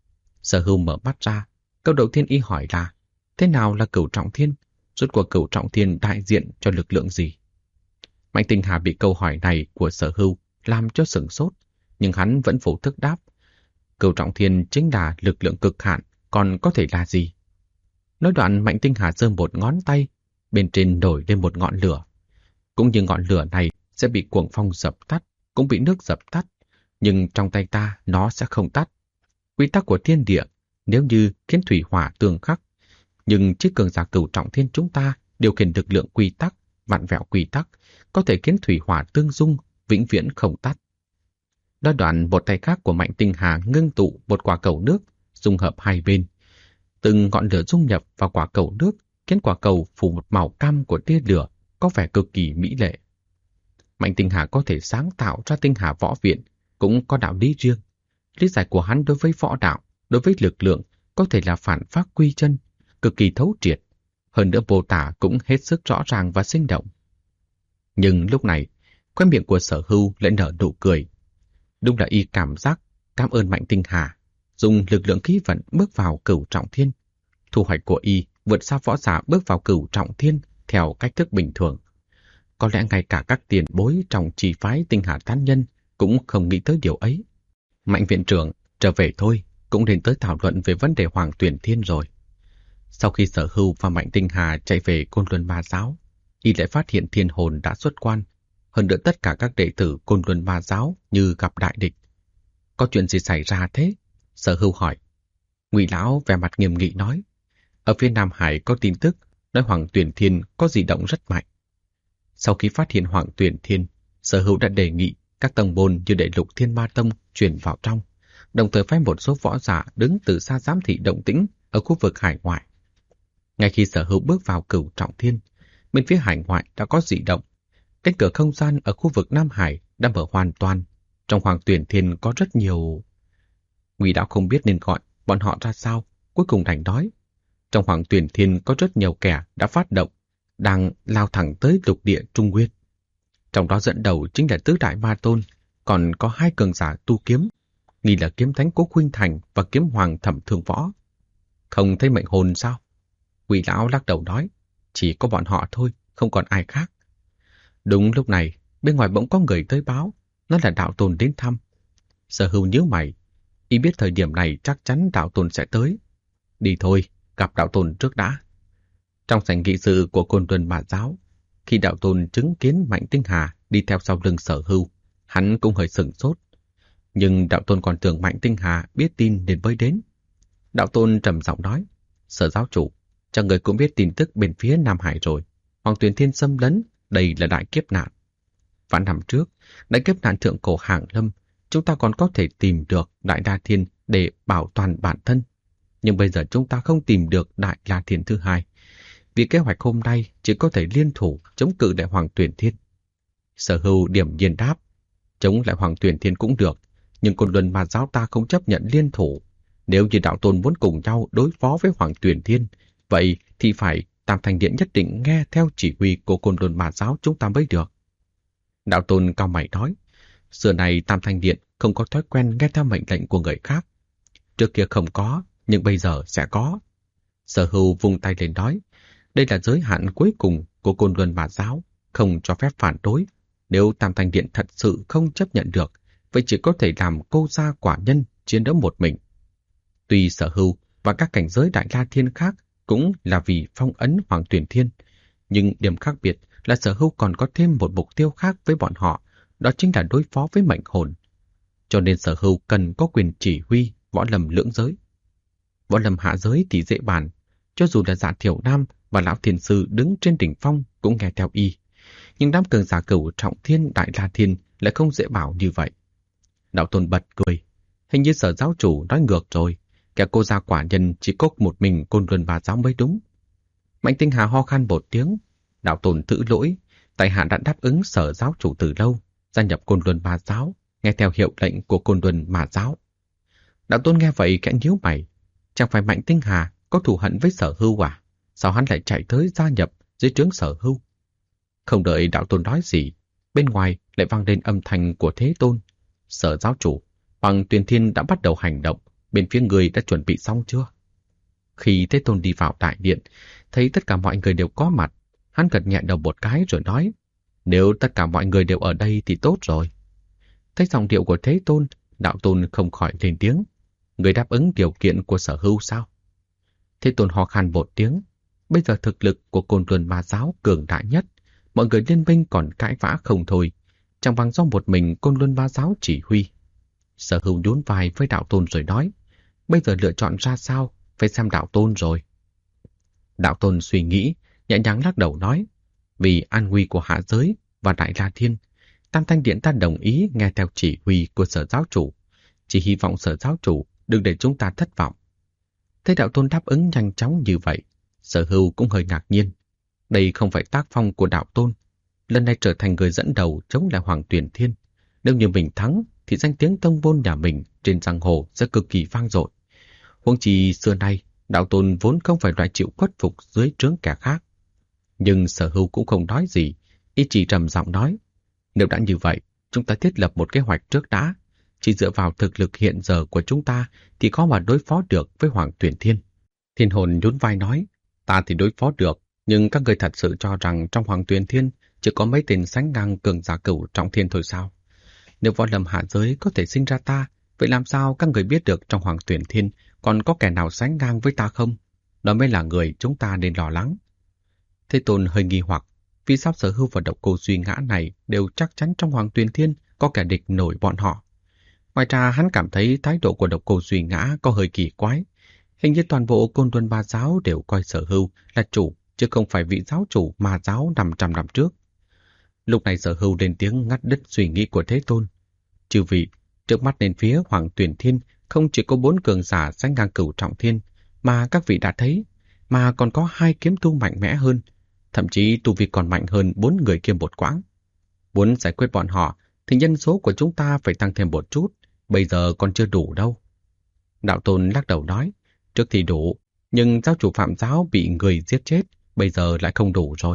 [SPEAKER 1] Sở Hưu mở mắt ra, câu đầu tiên y hỏi là: thế nào là Cửu Trọng Thiên? Rốt cuộc Cửu Trọng Thiên đại diện cho lực lượng gì? Mạnh Tinh Hà bị câu hỏi này của Sở Hưu làm cho sửng sốt, nhưng hắn vẫn vô thức đáp: Cửu Trọng Thiên chính là lực lượng cực hạn, còn có thể là gì? Nói đoạn, Mạnh Tinh Hà giơ một ngón tay, bên trên nổi lên một ngọn lửa. Cũng như ngọn lửa này sẽ bị cuồng phong dập tắt, cũng bị nước dập tắt, nhưng trong tay ta nó sẽ không tắt. Quy tắc của thiên địa, nếu như khiến thủy hỏa tương khắc, nhưng Chí Cường Giả Cửu Trọng Thiên chúng ta điều khiển lực lượng quy tắc, vặn vẹo quy tắc, có thể khiến thủy hỏa tương dung, vĩnh viễn không tắt. Nói đoạn, một tay khác của Mạnh Tinh Hà ngưng tụ một quả cầu nước, dung hợp hai bên. Từng ngọn lửa dung nhập vào quả cầu nước, khiến quả cầu phủ một màu cam của tia lửa, có vẻ cực kỳ mỹ lệ. Mạnh Tinh Hà có thể sáng tạo ra Tinh Hà Võ Viện, cũng có đạo lý riêng. Lý giải của hắn đối với võ đạo, đối với lực lượng, có thể là phản phác quy chân, cực kỳ thấu triệt. Hơn nữa mô tả cũng hết sức rõ ràng và sinh động. Nhưng lúc này, khóe miệng của Sở Hưu lại nở nụ cười. Đúng là y cảm giác cảm ơn Mạnh Tinh Hà, dùng lực lượng khí vận bước vào Cửu Trọng Thiên. Thu hoạch của y vượt xa võ giả bước vào Cửu Trọng Thiên theo cách thức bình thường. Có lẽ ngay cả các tiền bối trong chi phái Tinh Hà Tán Nhân cũng không nghĩ tới điều ấy. Mạnh viện trưởng, trở về thôi, cũng đến tới thảo luận về vấn đề Hoàng Tuyển Thiên rồi. Sau khi Sở Hưu và Mạnh Tinh Hà chạy về Côn Luân Ma Giáo, y lại phát hiện Thiên Hồn đã xuất quan. Hơn nữa tất cả các đệ tử Côn Luân Ma Giáo như gặp đại địch. Có chuyện gì xảy ra thế? Sở Hưu hỏi. Ngụy lão vẻ mặt nghiêm nghị nói: ở phía Nam Hải có tin tức nói Hoàng Tuyển Thiên có dị động rất mạnh. Sau khi phát hiện Hoàng Tuyển Thiên, Sở Hưu đã đề nghị các tông môn như Đệ Lục Thiên Ma Tông chuyển vào trong, đồng thời phái một số võ giả đứng từ xa giám thị động tĩnh ở khu vực hải ngoại. Ngay khi Sở Hưu bước vào Cửu Trọng Thiên, bên phía hải ngoại đã có dị động. Cánh cửa không gian ở khu vực Nam Hải đã mở hoàn toàn. Trong Hoàng Tuyển Thiên có rất nhiều... Ngụy đạo không biết nên gọi bọn họ ra sao, cuối cùng đành nói. Trong Hoàng Tuyển Thiên có rất nhiều kẻ đã phát động, đang lao thẳng tới lục địa Trung Nguyên. Trong đó dẫn đầu chính là Tứ Đại Ma Tôn, còn có hai cường giả tu kiếm, nghi là Kiếm Thánh Cố Khuynh Thành và Kiếm Hoàng Thẩm Thương Võ. Không thấy mệnh hồn sao? Ngụy lão lắc đầu nói, chỉ có bọn họ thôi, không còn ai khác. Đúng lúc này, bên ngoài bỗng có người tới báo, nó là Đạo Tôn đến thăm. Sở Hưu nhíu mày, y biết thời điểm này chắc chắn Đạo Tôn sẽ tới. Đi thôi, gặp Đạo Tôn trước đã. Trong sảnh nghị sự của Côn Luân Ma Giáo, khi đạo tôn chứng kiến Mạnh Tinh Hà đi theo sau lưng Sở Hưu, hắn cũng hơi sửng sốt. Nhưng đạo tôn còn tưởng Mạnh Tinh Hà biết tin nên mới đến. Đạo tôn trầm giọng nói, Sở giáo chủ, chắc người cũng biết tin tức bên phía Nam Hải rồi. Hoàng Tuyền Thiên xâm lấn, đây là đại kiếp nạn. Vạn năm trước, đại kiếp nạn thượng cổ Hàng Lâm, chúng ta còn có thể tìm được Đại La Thiên để bảo toàn bản thân. Nhưng bây giờ chúng ta không tìm được Đại La Thiên thứ hai. Vì kế hoạch hôm nay chỉ có thể liên thủ chống cự lại Hoàng Tuyền Thiên. Sở Hưu điểm nhiên đáp, chống lại Hoàng Tuyền Thiên cũng được, nhưng Côn Luân Ma Giáo ta không chấp nhận liên thủ. Nếu như đạo tôn muốn cùng nhau đối phó với Hoàng Tuyền Thiên, vậy thì phải Tam Thanh Điện nhất định nghe theo chỉ huy của Côn Luân Ma Giáo chúng ta mới được. Đạo tôn cao mày nói, xưa này Tam Thanh Điện không có thói quen nghe theo mệnh lệnh của người khác. Trước kia không có, nhưng bây giờ sẽ có. Sở Hưu vung tay lên nói, đây là giới hạn cuối cùng của Côn Luân Ma Giáo, không cho phép phản đối. Nếu Tam Thanh Điện thật sự không chấp nhận được, vậy chỉ có thể làm cô gia quả nhân chiến đấu một mình. Tuy Sở Hưu và các cảnh giới Đại La Thiên khác cũng là vì phong ấn Hoàng Tuyền Thiên, nhưng điểm khác biệt là Sở Hưu còn có thêm một mục tiêu khác với bọn họ, đó chính là đối phó với mệnh hồn. Cho nên Sở Hưu cần có quyền chỉ huy võ lâm lưỡng giới. Võ lâm hạ giới thì dễ bàn, cho dù là Dạ Thiểu Nam và Lão Thiền Sư đứng trên đỉnh phong cũng nghe theo y. Nhưng đám cường giả Cửu Trọng Thiên Đại La Thiên lại không dễ bảo như vậy. Đạo tôn bật cười, hình như Sở giáo chủ nói ngược rồi, kẻ cô gia quả nhân chỉ có một mình Côn Luân Ma Giáo mới đúng. Mạnh Tinh Hà ho khan một tiếng, đạo tôn thử lỗi, tại hạ đã đáp ứng Sở giáo chủ từ lâu, gia nhập Côn Luân Ma Giáo, nghe theo hiệu lệnh của Côn Luân Ma Giáo. Đạo tôn nghe vậy khẽ nhíu mày, chẳng phải Mạnh Tinh Hà có thù hận với Sở Hưu à? Sao hắn lại chạy tới gia nhập dưới trướng Sở Hưu? Không đợi đạo tôn nói gì, bên ngoài lại vang lên âm thanh của Thế Tôn. Sở giáo chủ, Hoàng Tuyền Thiên đã bắt đầu hành động, bên phía người đã chuẩn bị xong chưa? Khi Thế Tôn đi vào đại điện, thấy tất cả mọi người đều có mặt, hắn gật nhẹ đầu một cái rồi nói, nếu tất cả mọi người đều ở đây thì tốt rồi. Thấy giọng điệu của Thế Tôn, đạo tôn không khỏi lên tiếng, người đáp ứng điều kiện của Sở Hưu sao? Thế Tôn ho khan một tiếng, bây giờ thực lực của Côn Luân Ma Giáo cường đại nhất, mọi người liên minh còn cãi vã không thôi, chẳng bằng do một mình Côn Luân Ma Giáo chỉ huy. Sở Hưu nhún vai với đạo tôn rồi nói, bây giờ lựa chọn ra sao, phải xem đạo tôn rồi. Đạo tôn suy nghĩ, nhẹ nhàng lắc đầu nói, vì an nguy của hạ giới và Đại La Thiên, Tam Thanh Điện ta đồng ý nghe theo chỉ huy của Sở giáo chủ, chỉ hy vọng Sở giáo chủ đừng để chúng ta thất vọng. Thấy đạo tôn đáp ứng nhanh chóng như vậy, Sở Hưu cũng hơi ngạc nhiên. Đây không phải tác phong của đạo tôn, lần này trở thành người dẫn đầu chống lại Hoàng Tuyền Thiên. Nếu như mình thắng, thì danh tiếng tông môn nhà mình trên giang hồ sẽ cực kỳ vang dội. Huống chi xưa nay, đạo tôn vốn không phải loại chịu khuất phục dưới trướng kẻ khác. Nhưng Sở Hưu cũng không nói gì, y chỉ trầm giọng nói, nếu đã như vậy, chúng ta thiết lập một kế hoạch trước đã. Chỉ dựa vào thực lực hiện giờ của chúng ta thì khó mà đối phó được với Hoàng Tuyền Thiên. Thiên hồn nhún vai nói, ta thì đối phó được, nhưng các người thật sự cho rằng trong Hoàng Tuyền Thiên chỉ có mấy tên sánh ngang cường giả Cửu Trọng Thiên thôi sao? Nếu võ lâm hạ giới có thể sinh ra ta, vậy làm sao các người biết được trong Hoàng Tuyền Thiên còn có kẻ nào sánh ngang với ta không? Đó mới là người chúng ta nên lo lắng. Thế Tôn hơi nghi hoặc, vì sao Sở Hưu và Độc Cô Duy Ngã này đều chắc chắn trong Hoàng Tuyền Thiên có kẻ địch nổi bọn họ. Ngoài ra hắn cảm thấy thái độ của Độc Cô Duy Ngã có hơi kỳ quái. Hình như toàn bộ Côn Luân Ma Giáo đều coi Sở Hưu là chủ, chứ không phải vị giáo chủ Ma Giáo 500 năm trước. Lúc này Sở Hưu lên tiếng ngắt đứt suy nghĩ của Thế Tôn. Chư vị, trước mắt lên phía Hoàng Tuyền Thiên không chỉ có 4 cường giả sánh ngang Cửu Trọng Thiên mà các vị đã thấy, mà còn có 2 kiếm tu mạnh mẽ hơn, thậm chí tu vi còn mạnh hơn 4 người kia một quãng. Muốn giải quyết bọn họ thì nhân số của chúng ta phải tăng thêm một chút, bây giờ còn chưa đủ đâu. Đạo Tôn lắc đầu nói, trước thì đủ, nhưng giáo chủ Phạm Giáo bị người giết chết, bây giờ lại không đủ rồi.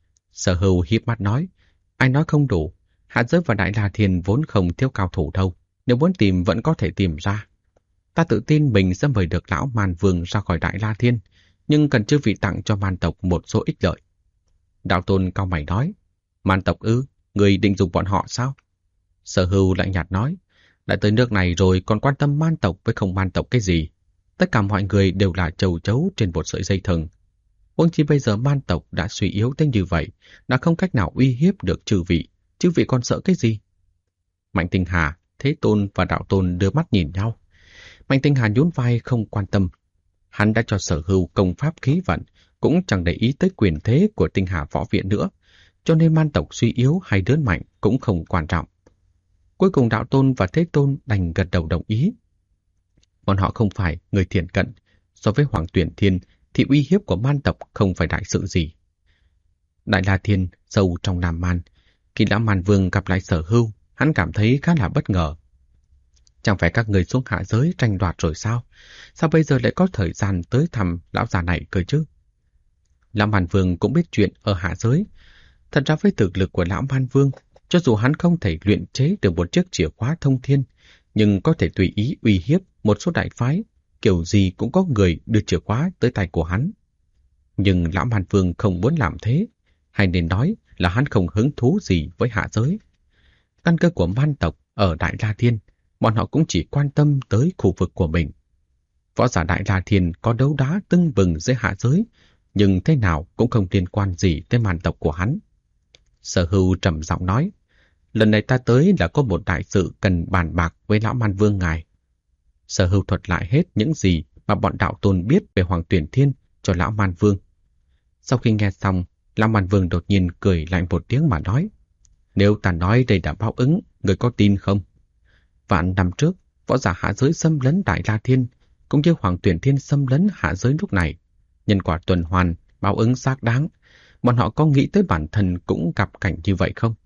[SPEAKER 1] Sở Hưu híp mắt nói, ai nói không đủ, hạ giới và Đại La Thiên vốn không thiếu cao thủ đâu, nếu muốn tìm vẫn có thể tìm ra. Ta tự tin mình sẽ mời được lão Man Vương ra khỏi Đại La Thiên, nhưng cần chư vị tặng cho Man tộc một số ích lợi. Đạo Tôn cau mày nói, Man tộc ư, người định dùng bọn họ sao? Sở Hưu lạnh nhạt nói, đã tới nước này rồi còn quan tâm Man tộc với không Man tộc cái gì? Tất cả mọi người đều là châu chấu trên một sợi dây thừng. Huống chi bây giờ man tộc đã suy yếu tới như vậy, đã không cách nào uy hiếp được chư vị còn sợ cái gì? Mạnh Tinh Hà, Thế Tôn và Đạo Tôn đưa mắt nhìn nhau. Mạnh Tinh Hà nhún vai không quan tâm. Hắn đã cho Sở Hưu công pháp khí vận, cũng chẳng để ý tới quyền thế của Tinh Hà võ viện nữa, cho nên man tộc suy yếu hay lớn mạnh cũng không quan trọng. Cuối cùng Đạo Tôn và Thế Tôn đành gật đầu đồng ý. Bọn họ không phải người thiện cận, so với Hoàng Tuyển Thiên thì uy hiếp của man tộc không phải đại sự gì. Đại La Thiên sâu trong Nam Man, khi Lão Man Vương gặp lại Sở Hưu, hắn cảm thấy khá là bất ngờ. Chẳng phải các người xuống hạ giới tranh đoạt rồi sao? Sao bây giờ lại có thời gian tới thăm lão già này cơ chứ? Lão Man Vương cũng biết chuyện ở hạ giới. Thật ra với thực lực của Lão Man Vương, cho dù hắn không thể luyện chế được một chiếc chìa khóa thông thiên, nhưng có thể tùy ý uy hiếp một số đại phái, kiểu gì cũng có người đưa chìa khóa tới tay của hắn. Nhưng Lão Man Vương không muốn làm thế, hay nên nói là hắn không hứng thú gì với hạ giới. Căn cơ của man tộc ở Đại La Thiên, bọn họ cũng chỉ quan tâm tới khu vực của mình. Võ giả Đại La Thiên có đấu đá tưng bừng dưới hạ giới, nhưng thế nào cũng không liên quan gì tới man tộc của hắn. Sở Hưu trầm giọng nói, lần này ta tới là có một đại sự cần bàn bạc với Lão Man Vương ngài. Sở Hưu thuật lại hết những gì mà bọn Đạo Tôn biết về Hoàng Tuyển Thiên cho Lão Man Vương. Sau khi nghe xong, Lão Man Vương đột nhiên cười lạnh một tiếng mà nói, nếu ta nói đây là báo ứng, người có tin không? Vạn năm trước, võ giả hạ giới xâm lấn Đại La Thiên, cũng như Hoàng Tuyển Thiên xâm lấn hạ giới lúc này. Nhân quả tuần hoàn, báo ứng xác đáng. Bọn họ có nghĩ tới bản thân cũng gặp cảnh như vậy không?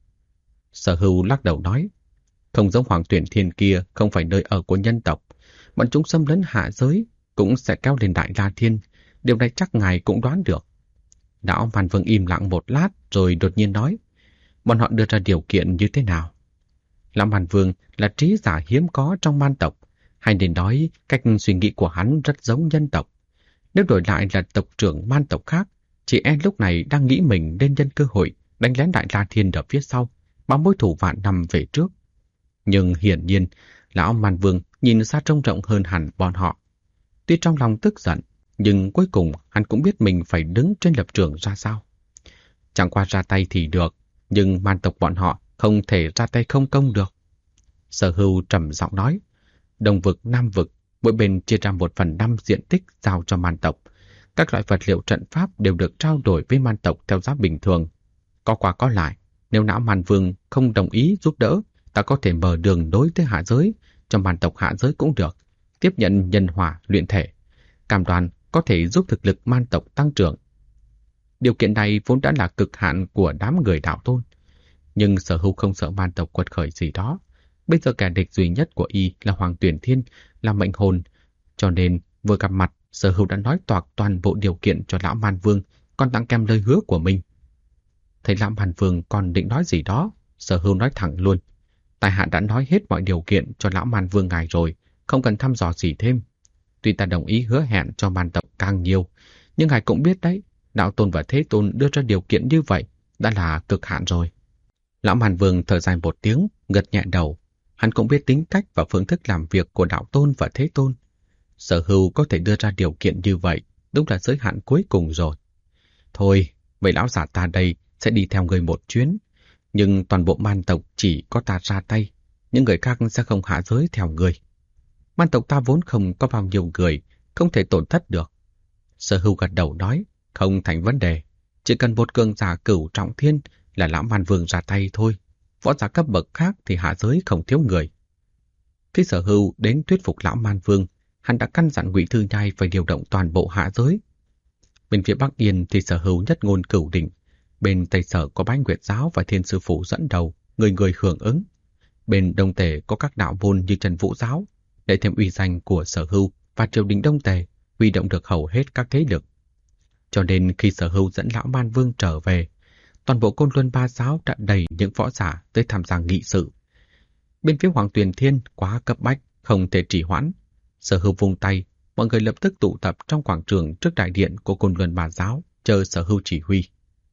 [SPEAKER 1] Sở Hưu lắc đầu nói, không giống Hoàng Tuyển Thiên kia không phải nơi ở của nhân tộc. Bọn chúng xâm lấn hạ giới cũng sẽ kéo lên Đại La Thiên. Điều này chắc ngài cũng đoán được. Lão Man Vương im lặng một lát rồi đột nhiên nói, bọn họ đưa ra điều kiện như thế nào? Lão Man Vương là trí giả hiếm có trong man tộc, hay nên nói cách suy nghĩ của hắn rất giống nhân tộc. Nếu đổi lại là tộc trưởng man tộc khác, chị em lúc này đang nghĩ mình nên nhân cơ hội đánh lén Đại La Thiên ở phía sau, báo mối thù vạn năm về trước. Nhưng hiển nhiên, Lão Man Vương nhìn xa trông rộng hơn hẳn bọn họ. Tuy trong lòng tức giận, nhưng cuối cùng hắn cũng biết mình phải đứng trên lập trường ra sao. Chẳng qua ra tay thì được, nhưng man tộc bọn họ không thể ra tay không công được. Sở Hưu trầm giọng nói, Đông vực, Nam vực, mỗi bên chia ra 1/5 diện tích giao cho man tộc. Các loại vật liệu trận pháp đều được trao đổi với man tộc theo giá bình thường. Có qua có lại, nếu Lão Man Vương không đồng ý giúp đỡ, ta có thể mở đường đối tới hạ giới, cho man tộc hạ giới cũng được, tiếp nhận nhân hỏa luyện thể. Cam đoan có thể giúp thực lực man tộc tăng trưởng. Điều kiện này vốn đã là cực hạn của đám người Đạo Tôn. Nhưng Sở Hưu không sợ man tộc quật khởi gì đó. Bây giờ kẻ địch duy nhất của y là Hoàng Tuyển Thiên, là mệnh hồn. Cho nên vừa gặp mặt, Sở Hưu đã nói toạc toàn bộ điều kiện cho Lão Man Vương, còn tặng kèm lời hứa của mình. Thấy Lão Man Vương còn định nói gì đó, Sở Hưu nói thẳng luôn, tại hạ đã nói hết mọi điều kiện cho Lão Man Vương ngài rồi, không cần thăm dò gì thêm. Tuy ta đồng ý hứa hẹn cho man tộc càng nhiều, nhưng ngài cũng biết đấy, Đạo Tôn và Thế Tôn đưa ra điều kiện như vậy đã là cực hạn rồi. Lão Man Vương thở dài một tiếng, gật nhẹ đầu. Hắn cũng biết tính cách và phương thức làm việc của Đạo Tôn và Thế Tôn. Sở Hưu có thể đưa ra điều kiện như vậy, đúng là giới hạn cuối cùng rồi. Thôi, vậy lão giả ta đây sẽ đi theo người một chuyến. Nhưng toàn bộ man tộc chỉ có ta ra tay, những người khác sẽ không hạ giới theo người. Man tộc ta vốn không có bao nhiêu người, không thể tổn thất được. Sở Hưu gật đầu nói, không thành vấn đề. Chỉ cần một cường giả cửu trọng thiên là Lão Man Vương ra tay thôi. Võ giả cấp bậc khác thì hạ giới không thiếu người. Khi Sở Hưu đến thuyết phục Lão Man Vương, hắn đã căn dặn Ngụy Thư Nhai phải điều động toàn bộ hạ giới. Bên phía Bắc Yên thì Sở Hưu nhất ngôn cửu đỉnh. Bên Tây Sở có Bái Nguyệt Giáo và Thiên Sư Phụ dẫn đầu, người người hưởng ứng. Bên Đông Tề có các đạo môn như Trần Vũ Giáo, để thêm uy danh của Sở Hưu và triều đình Đông Tề, huy động được hầu hết các thế lực. Cho nên khi Sở Hưu dẫn Lão Man Vương trở về, toàn bộ Côn Luân Ba Giáo đã đầy những võ giả tới tham gia nghị sự. Bên phía Hoàng Tuyền Thiên quá cấp bách, không thể trì hoãn. Sở Hưu vung tay, mọi người lập tức tụ tập trong quảng trường trước đại điện của Côn Luân Ba Giáo, chờ Sở Hưu chỉ huy.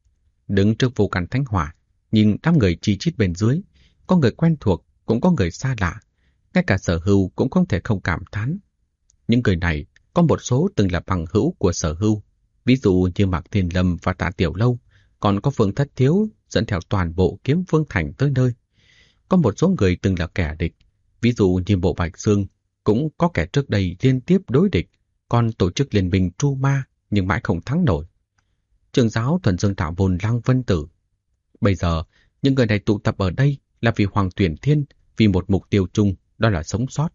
[SPEAKER 1] Đứng trước vô căn thánh hỏa, nhìn đám người chi chít bên dưới, có người quen thuộc, cũng có người xa lạ. Ngay cả Sở Hưu cũng không thể không cảm thán. Những người này có một số từng là bằng hữu của Sở Hưu, Ví dụ như Mạc Thiên Lâm và Tạ Tiểu Lâu, còn có Phương Thất Thiếu dẫn theo toàn bộ Kiếm Vương Thành tới nơi. Có một số người từng là kẻ địch, ví dụ như Bộ Bạch Dương, cũng có kẻ trước đây liên tiếp đối địch, còn tổ chức liên minh tru ma nhưng mãi không thắng nổi. Trưởng giáo Thuần Dương Đạo Môn Lăng Vân Tử. Bây giờ, những người này tụ tập ở đây là vì Hoàng Tuyển Thiên, vì một mục tiêu chung, đó là sống sót.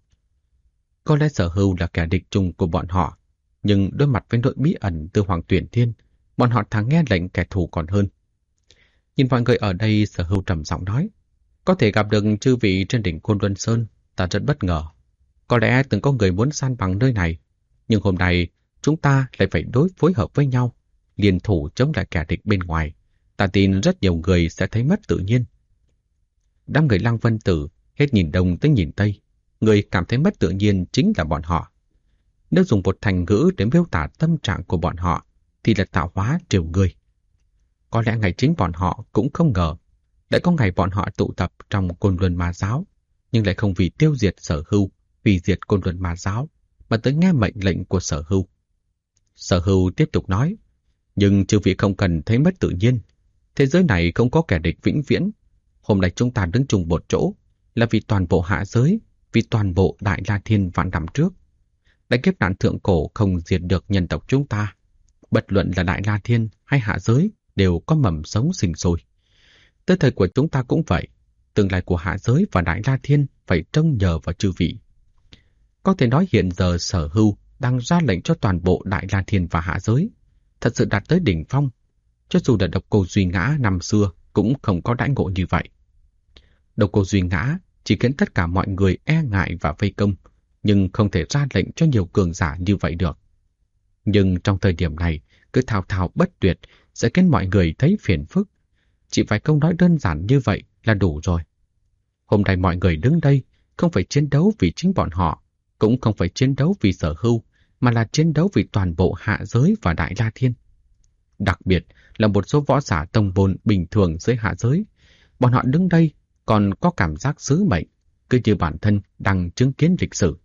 [SPEAKER 1] Có lẽ Sở Hưu là kẻ địch chung của bọn họ, nhưng đối mặt với nỗi bí ẩn từ Hoàng Tuyển Thiên, bọn họ thà nghe lệnh kẻ thù còn hơn. Nhìn mọi người ở đây, Sở Hưu trầm giọng nói, có thể gặp được chư vị trên đỉnh Côn Luân Sơn, ta rất bất ngờ. Có lẽ từng có người muốn san bằng nơi này, nhưng hôm nay chúng ta lại phải phối hợp với nhau, liên thủ chống lại kẻ địch bên ngoài. Ta tin rất nhiều người sẽ thấy mất tự nhiên. Đám người Lăng Vân Tử hết nhìn đông tới nhìn tây, người cảm thấy mất tự nhiên chính là bọn họ. Nếu dùng một thành ngữ để miêu tả tâm trạng của bọn họ, thì là tạo hóa triều người. Có lẽ ngày chính bọn họ cũng không ngờ, lại có ngày bọn họ tụ tập trong Côn Luân Ma Giáo, nhưng lại không vì tiêu diệt Sở Hưu, vì diệt Côn Luân Ma Giáo, mà tới nghe mệnh lệnh của Sở Hưu. Sở Hưu tiếp tục nói, nhưng chư vị không cần thấy mất tự nhiên. Thế giới này không có kẻ địch vĩnh viễn. Hôm nay chúng ta đứng chung một chỗ là vì toàn bộ hạ giới, vì toàn bộ Đại La Thiên vạn năm trước. Đại kiếp nạn thượng cổ không diệt được nhân tộc chúng ta. Bất luận là Đại La Thiên hay hạ giới đều có mầm sống sinh sôi. Tới thời của chúng ta cũng vậy. Tương lai của hạ giới và Đại La Thiên phải trông nhờ vào chư vị. Có thể nói hiện giờ Sở Hưu đang ra lệnh cho toàn bộ Đại La Thiên và hạ giới, thật sự đạt tới đỉnh phong. Cho dù là Độc Cô Duy Ngã năm xưa cũng không có đãi ngộ như vậy. Độc Cô Duy Ngã chỉ khiến tất cả mọi người e ngại và vây công, nhưng không thể ra lệnh cho nhiều cường giả như vậy được. Nhưng trong thời điểm này, cứ thao thao bất tuyệt sẽ khiến mọi người thấy phiền phức. Chỉ vài câu nói đơn giản như vậy là đủ rồi. Hôm nay mọi người đứng đây không phải chiến đấu vì chính bọn họ, cũng không phải chiến đấu vì Sở Hưu, mà là chiến đấu vì toàn bộ hạ giới và Đại La Thiên. Đặc biệt là một số võ giả tông môn bình thường dưới hạ giới, bọn họ đứng đây còn có cảm giác sứ mệnh, cứ như bản thân đang chứng kiến lịch sử.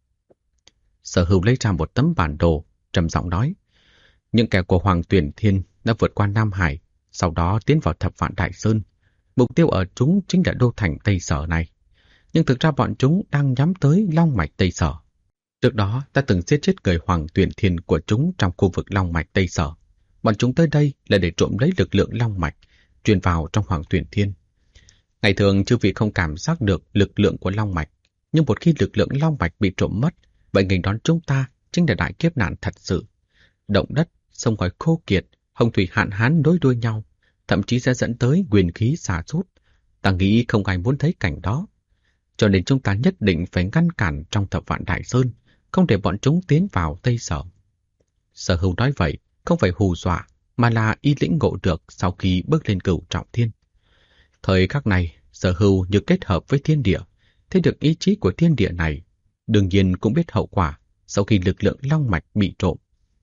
[SPEAKER 1] Sở Hưu lấy ra một tấm bản đồ, trầm giọng nói, những kẻ của Hoàng Tuyển Thiên đã vượt qua Nam Hải, sau đó tiến vào Thập Vạn Đại Sơn. Mục tiêu ở chúng chính là đô thành Tây Sở này. Nhưng thực ra bọn chúng đang nhắm tới Long Mạch Tây Sở. Trước đó ta từng giết chết người Hoàng Tuyển Thiên của chúng trong khu vực Long Mạch Tây Sở. Bọn chúng tới đây là để trộm lấy lực lượng Long Mạch, truyền vào trong Hoàng Tuyển Thiên. Ngày thường chư vị không cảm giác được lực lượng của Long Mạch, nhưng một khi lực lượng Long Mạch bị trộm mất, vậy nghênh đón chúng ta chính là đại kiếp nạn thật sự. Động đất, sông ngòi khô kiệt, hồng thủy hạn hán nối đuôi nhau, thậm chí sẽ dẫn tới nguyên khí sa sút. Ta nghĩ không ai muốn thấy cảnh đó. Cho nên chúng ta nhất định phải ngăn cản trong Thập Vạn Đại Sơn, không để bọn chúng tiến vào Tây Sở. Sở Hưu nói vậy không phải hù dọa, mà là y lĩnh ngộ được sau khi bước lên Cửu Trọng Thiên. Thời khắc này, Sở Hưu như kết hợp với thiên địa, thấy được ý chí của thiên địa này, đương nhiên cũng biết hậu quả sau khi lực lượng Long Mạch bị trộm.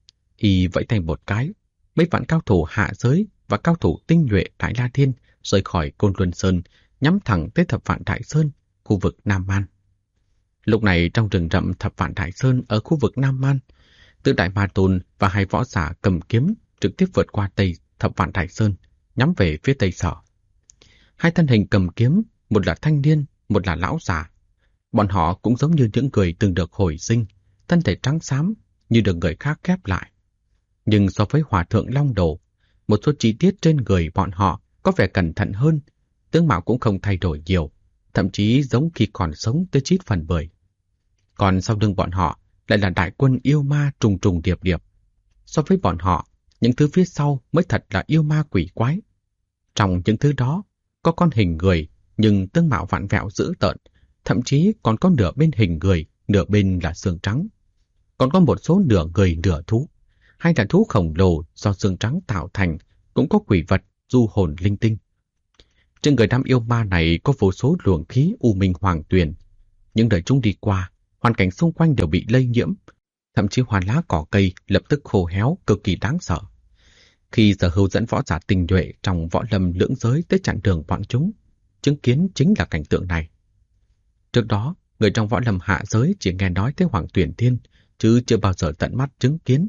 [SPEAKER 1] Y vẫy thành một cái, mấy vạn cao thủ hạ giới và cao thủ tinh nhuệ Đại La Thiên rời khỏi Côn Luân Sơn, nhắm thẳng tới Thập Vạn Đại Sơn, khu vực Nam Man. Lúc này trong rừng rậm Thập Vạn Đại Sơn ở khu vực Nam Man, Tứ Đại Ma Tôn và hai võ giả cầm kiếm trực tiếp vượt qua Tây Thập Vạn Đại Sơn, nhắm về phía Tây Sở. Hai thân hình cầm kiếm, một là thanh niên, một là lão già. Bọn họ cũng giống như những người từng được hồi sinh, thân thể trắng xám như được người khác ghép lại. Nhưng so với Hòa Thượng Long Đồ, một số chi tiết trên người bọn họ có vẻ cẩn thận hơn, tướng mạo cũng không thay đổi nhiều, thậm chí giống khi còn sống tới 9/10. Còn sau lưng bọn họ lại là đại quân yêu ma trùng trùng điệp điệp. So với bọn họ, những thứ phía sau mới thật là yêu ma quỷ quái. Trong những thứ đó, có con hình người nhưng tướng mạo vặn vẹo dữ tợn, thậm chí còn có nửa bên hình người, nửa bên là xương trắng. Còn có một số nửa người nửa thú, hay là thú khổng lồ do xương trắng tạo thành, cũng có quỷ vật, du hồn linh tinh. Trên người đám yêu ma này có vô số luồng khí u minh hoàng tuyền. Những đời chúng đi qua, hoàn cảnh xung quanh đều bị lây nhiễm, thậm chí hoa lá cỏ cây lập tức khô héo cực kỳ đáng sợ. Khi Sở Hưu dẫn võ giả tinh nhuệ trong võ lâm lưỡng giới tới chặn đường bọn chúng, chứng kiến chính là cảnh tượng này. Trước đó, người trong võ lâm hạ giới chỉ nghe nói tới Hoàng Tuyển Thiên, chứ chưa bao giờ tận mắt chứng kiến,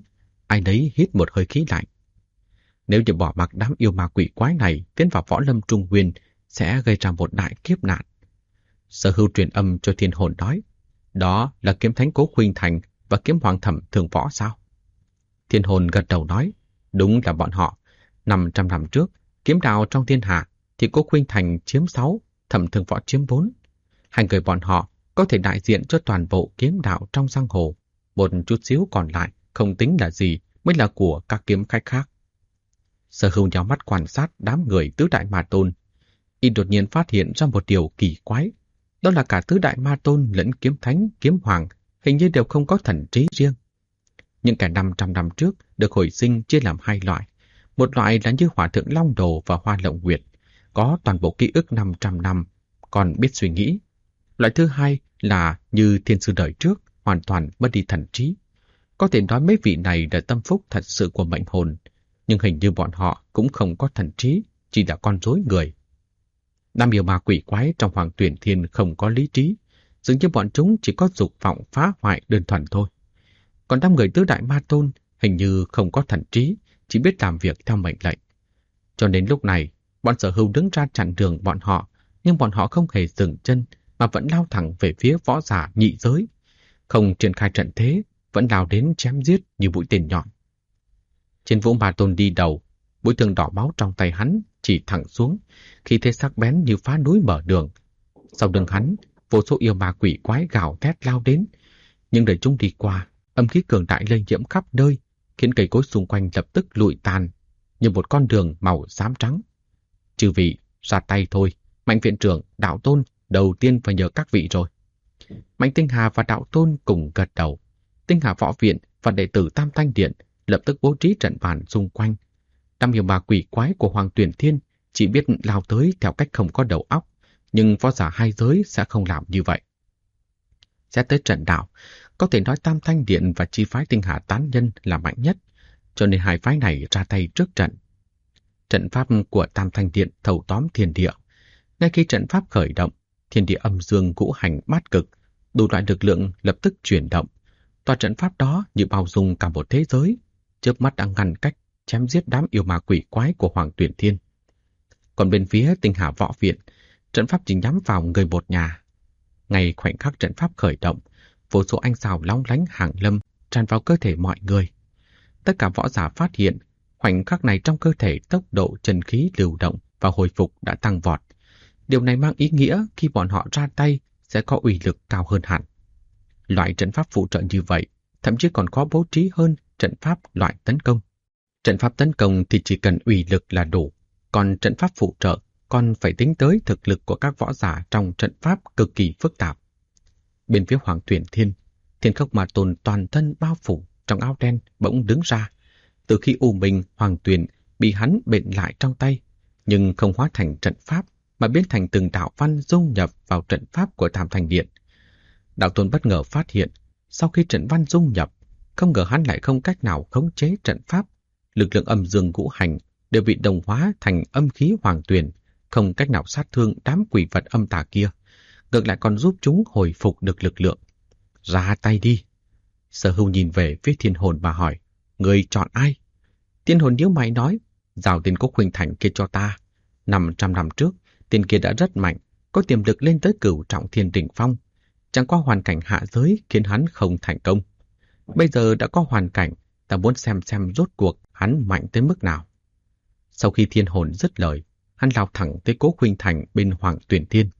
[SPEAKER 1] Ai nấy hít một hơi khí lạnh. Nếu như bỏ mặc đám yêu ma quỷ quái này tiến vào võ lâm trung nguyên, sẽ gây ra một đại kiếp nạn. Sở Hưu truyền âm cho Thiên Hồn nói, đó là kiếm thánh Cố Khuynh Thành và kiếm hoàng thẩm thường võ sao? Thiên Hồn gật đầu nói, đúng là bọn họ. 500 năm trước, kiếm đạo trong thiên hạ thì Cố Khuynh Thành chiếm 6, thẩm thường võ chiếm 4. Hai người bọn họ có thể đại diện cho toàn bộ kiếm đạo trong giang hồ. Một chút xíu còn lại không tính là gì, mới là của các kiếm khách khác. Sở Hưu nhắm mắt quan sát đám người tứ đại ma tôn. Y đột nhiên phát hiện ra một điều kỳ quái. Đó là cả tứ đại ma tôn lẫn kiếm thánh, kiếm hoàng hình như đều không có thần trí riêng. Những kẻ 500 năm trước được hồi sinh chia làm hai loại. Một loại là như Hòa Thượng Long Đồ và Hoa Lộng Nguyệt, có toàn bộ ký ức 500 năm, còn biết suy nghĩ. Loại thứ hai là như thiên sư đời trước, hoàn toàn mất đi thần trí. Có thể nói mấy vị này là tâm phúc thật sự của mệnh hồn, nhưng hình như bọn họ cũng không có thần trí, chỉ là con rối người. Đám yêu ma quỷ quái trong Hoàng Tuyển Thiên không có lý trí, dường như bọn chúng chỉ có dục vọng phá hoại đơn thuần thôi. Còn đám người tứ đại ma tôn hình như không có thần trí, chỉ biết làm việc theo mệnh lệnh. Cho nên lúc này, bọn Sở Hưu đứng ra chặn đường bọn họ, nhưng bọn họ không hề dừng chân mà vẫn lao thẳng về phía võ giả nhị giới. Không triển khai trận thế, vẫn lao đến chém giết như mũi tên nhọn. Trên Vũ Ma Tôn đi đầu, mũi thương đỏ máu trong tay hắn chỉ thẳng xuống, khi thế sắc bén như phá núi mở đường. Sau lưng hắn, vô số yêu ma quỷ quái gào thét lao đến, nhưng để chúng đi qua, âm khí cường đại lây nhiễm khắp nơi, khiến cây cối xung quanh lập tức lụi tàn như một con đường màu xám trắng. Chư vị, ra tay thôi, Mạnh viện trưởng, Đạo Tôn đầu tiên phải nhờ các vị rồi. Mạnh Tinh Hà và Đạo Tôn cùng gật đầu. Tinh Hà Võ Viện và đệ tử Tam Thanh Điện lập tức bố trí trận bàn xung quanh. Đám yêu ma quỷ quái của Hoàng Tuyển Thiên chỉ biết lao tới theo cách không có đầu óc, nhưng võ giả hai giới sẽ không làm như vậy. Xét tới trận đạo, có thể nói Tam Thanh Điện và chi phái Tinh Hà Tán Nhân là mạnh nhất, cho nên hai phái này ra tay trước trận. Trận pháp của Tam Thanh Điện thâu tóm thiên địa. Ngay khi trận pháp khởi động, thiên địa âm dương ngũ hành bát cực, đủ loại lực lượng lập tức chuyển động. Tòa trận pháp đó như bao dung cả một thế giới, chớp mắt đang ngăn cách chém giết đám yêu ma quỷ quái của Hoàng Tuyển Thiên. Còn bên phía Tinh Hà Võ Viện, trận pháp chỉ nhắm vào người một nhà. Ngay khoảnh khắc trận pháp khởi động, vô số ánh sao lóng lánh hàng lâm tràn vào cơ thể mọi người. Tất cả võ giả phát hiện, khoảnh khắc này trong cơ thể tốc độ chân khí lưu động và hồi phục đã tăng vọt. Điều này mang ý nghĩa khi bọn họ ra tay sẽ có uy lực cao hơn hẳn. Loại trận pháp phụ trợ như vậy, thậm chí còn khó bố trí hơn trận pháp loại tấn công. Trận pháp tấn công thì chỉ cần uy lực là đủ, còn trận pháp phụ trợ còn phải tính tới thực lực của các võ giả trong trận pháp cực kỳ phức tạp. Bên phía Hoàng Tuyển Thiên, Thiên Khốc Ma Tôn toàn thân bao phủ trong áo đen bỗng đứng ra. Từ khi U Minh Hoàng Tuyển bị hắn bện lại trong tay, nhưng không hóa thành trận pháp mà biến thành từng đạo văn dung nhập vào trận pháp của Tam Thanh Điện. Đạo Tôn bất ngờ phát hiện, sau khi trận văn dung nhập, không ngờ hắn lại không cách nào khống chế trận pháp. Lực lượng âm dương ngũ hành đều bị đồng hóa thành âm khí Hoàng Tuyển, không cách nào sát thương đám quỷ vật âm tà kia, ngược lại còn giúp chúng hồi phục được lực lượng. Ra tay đi. Sở Hưu nhìn về phía Thiên Hồn và hỏi, người chọn ai? Thiên Hồn nhíu mày nói, giao tên Cố Khuynh Thành kia cho ta. 500 năm trước, tên kia đã rất mạnh, có tiềm lực lên tới cửu trọng thiên đỉnh phong. Chẳng qua hoàn cảnh hạ giới khiến hắn không thành công. Bây giờ đã có hoàn cảnh, ta muốn xem rốt cuộc hắn mạnh tới mức nào. Sau khi Thiên Hồn dứt lời, hắn lao thẳng tới Cố Khuynh Thành bên Hoàng Tuyển Thiên.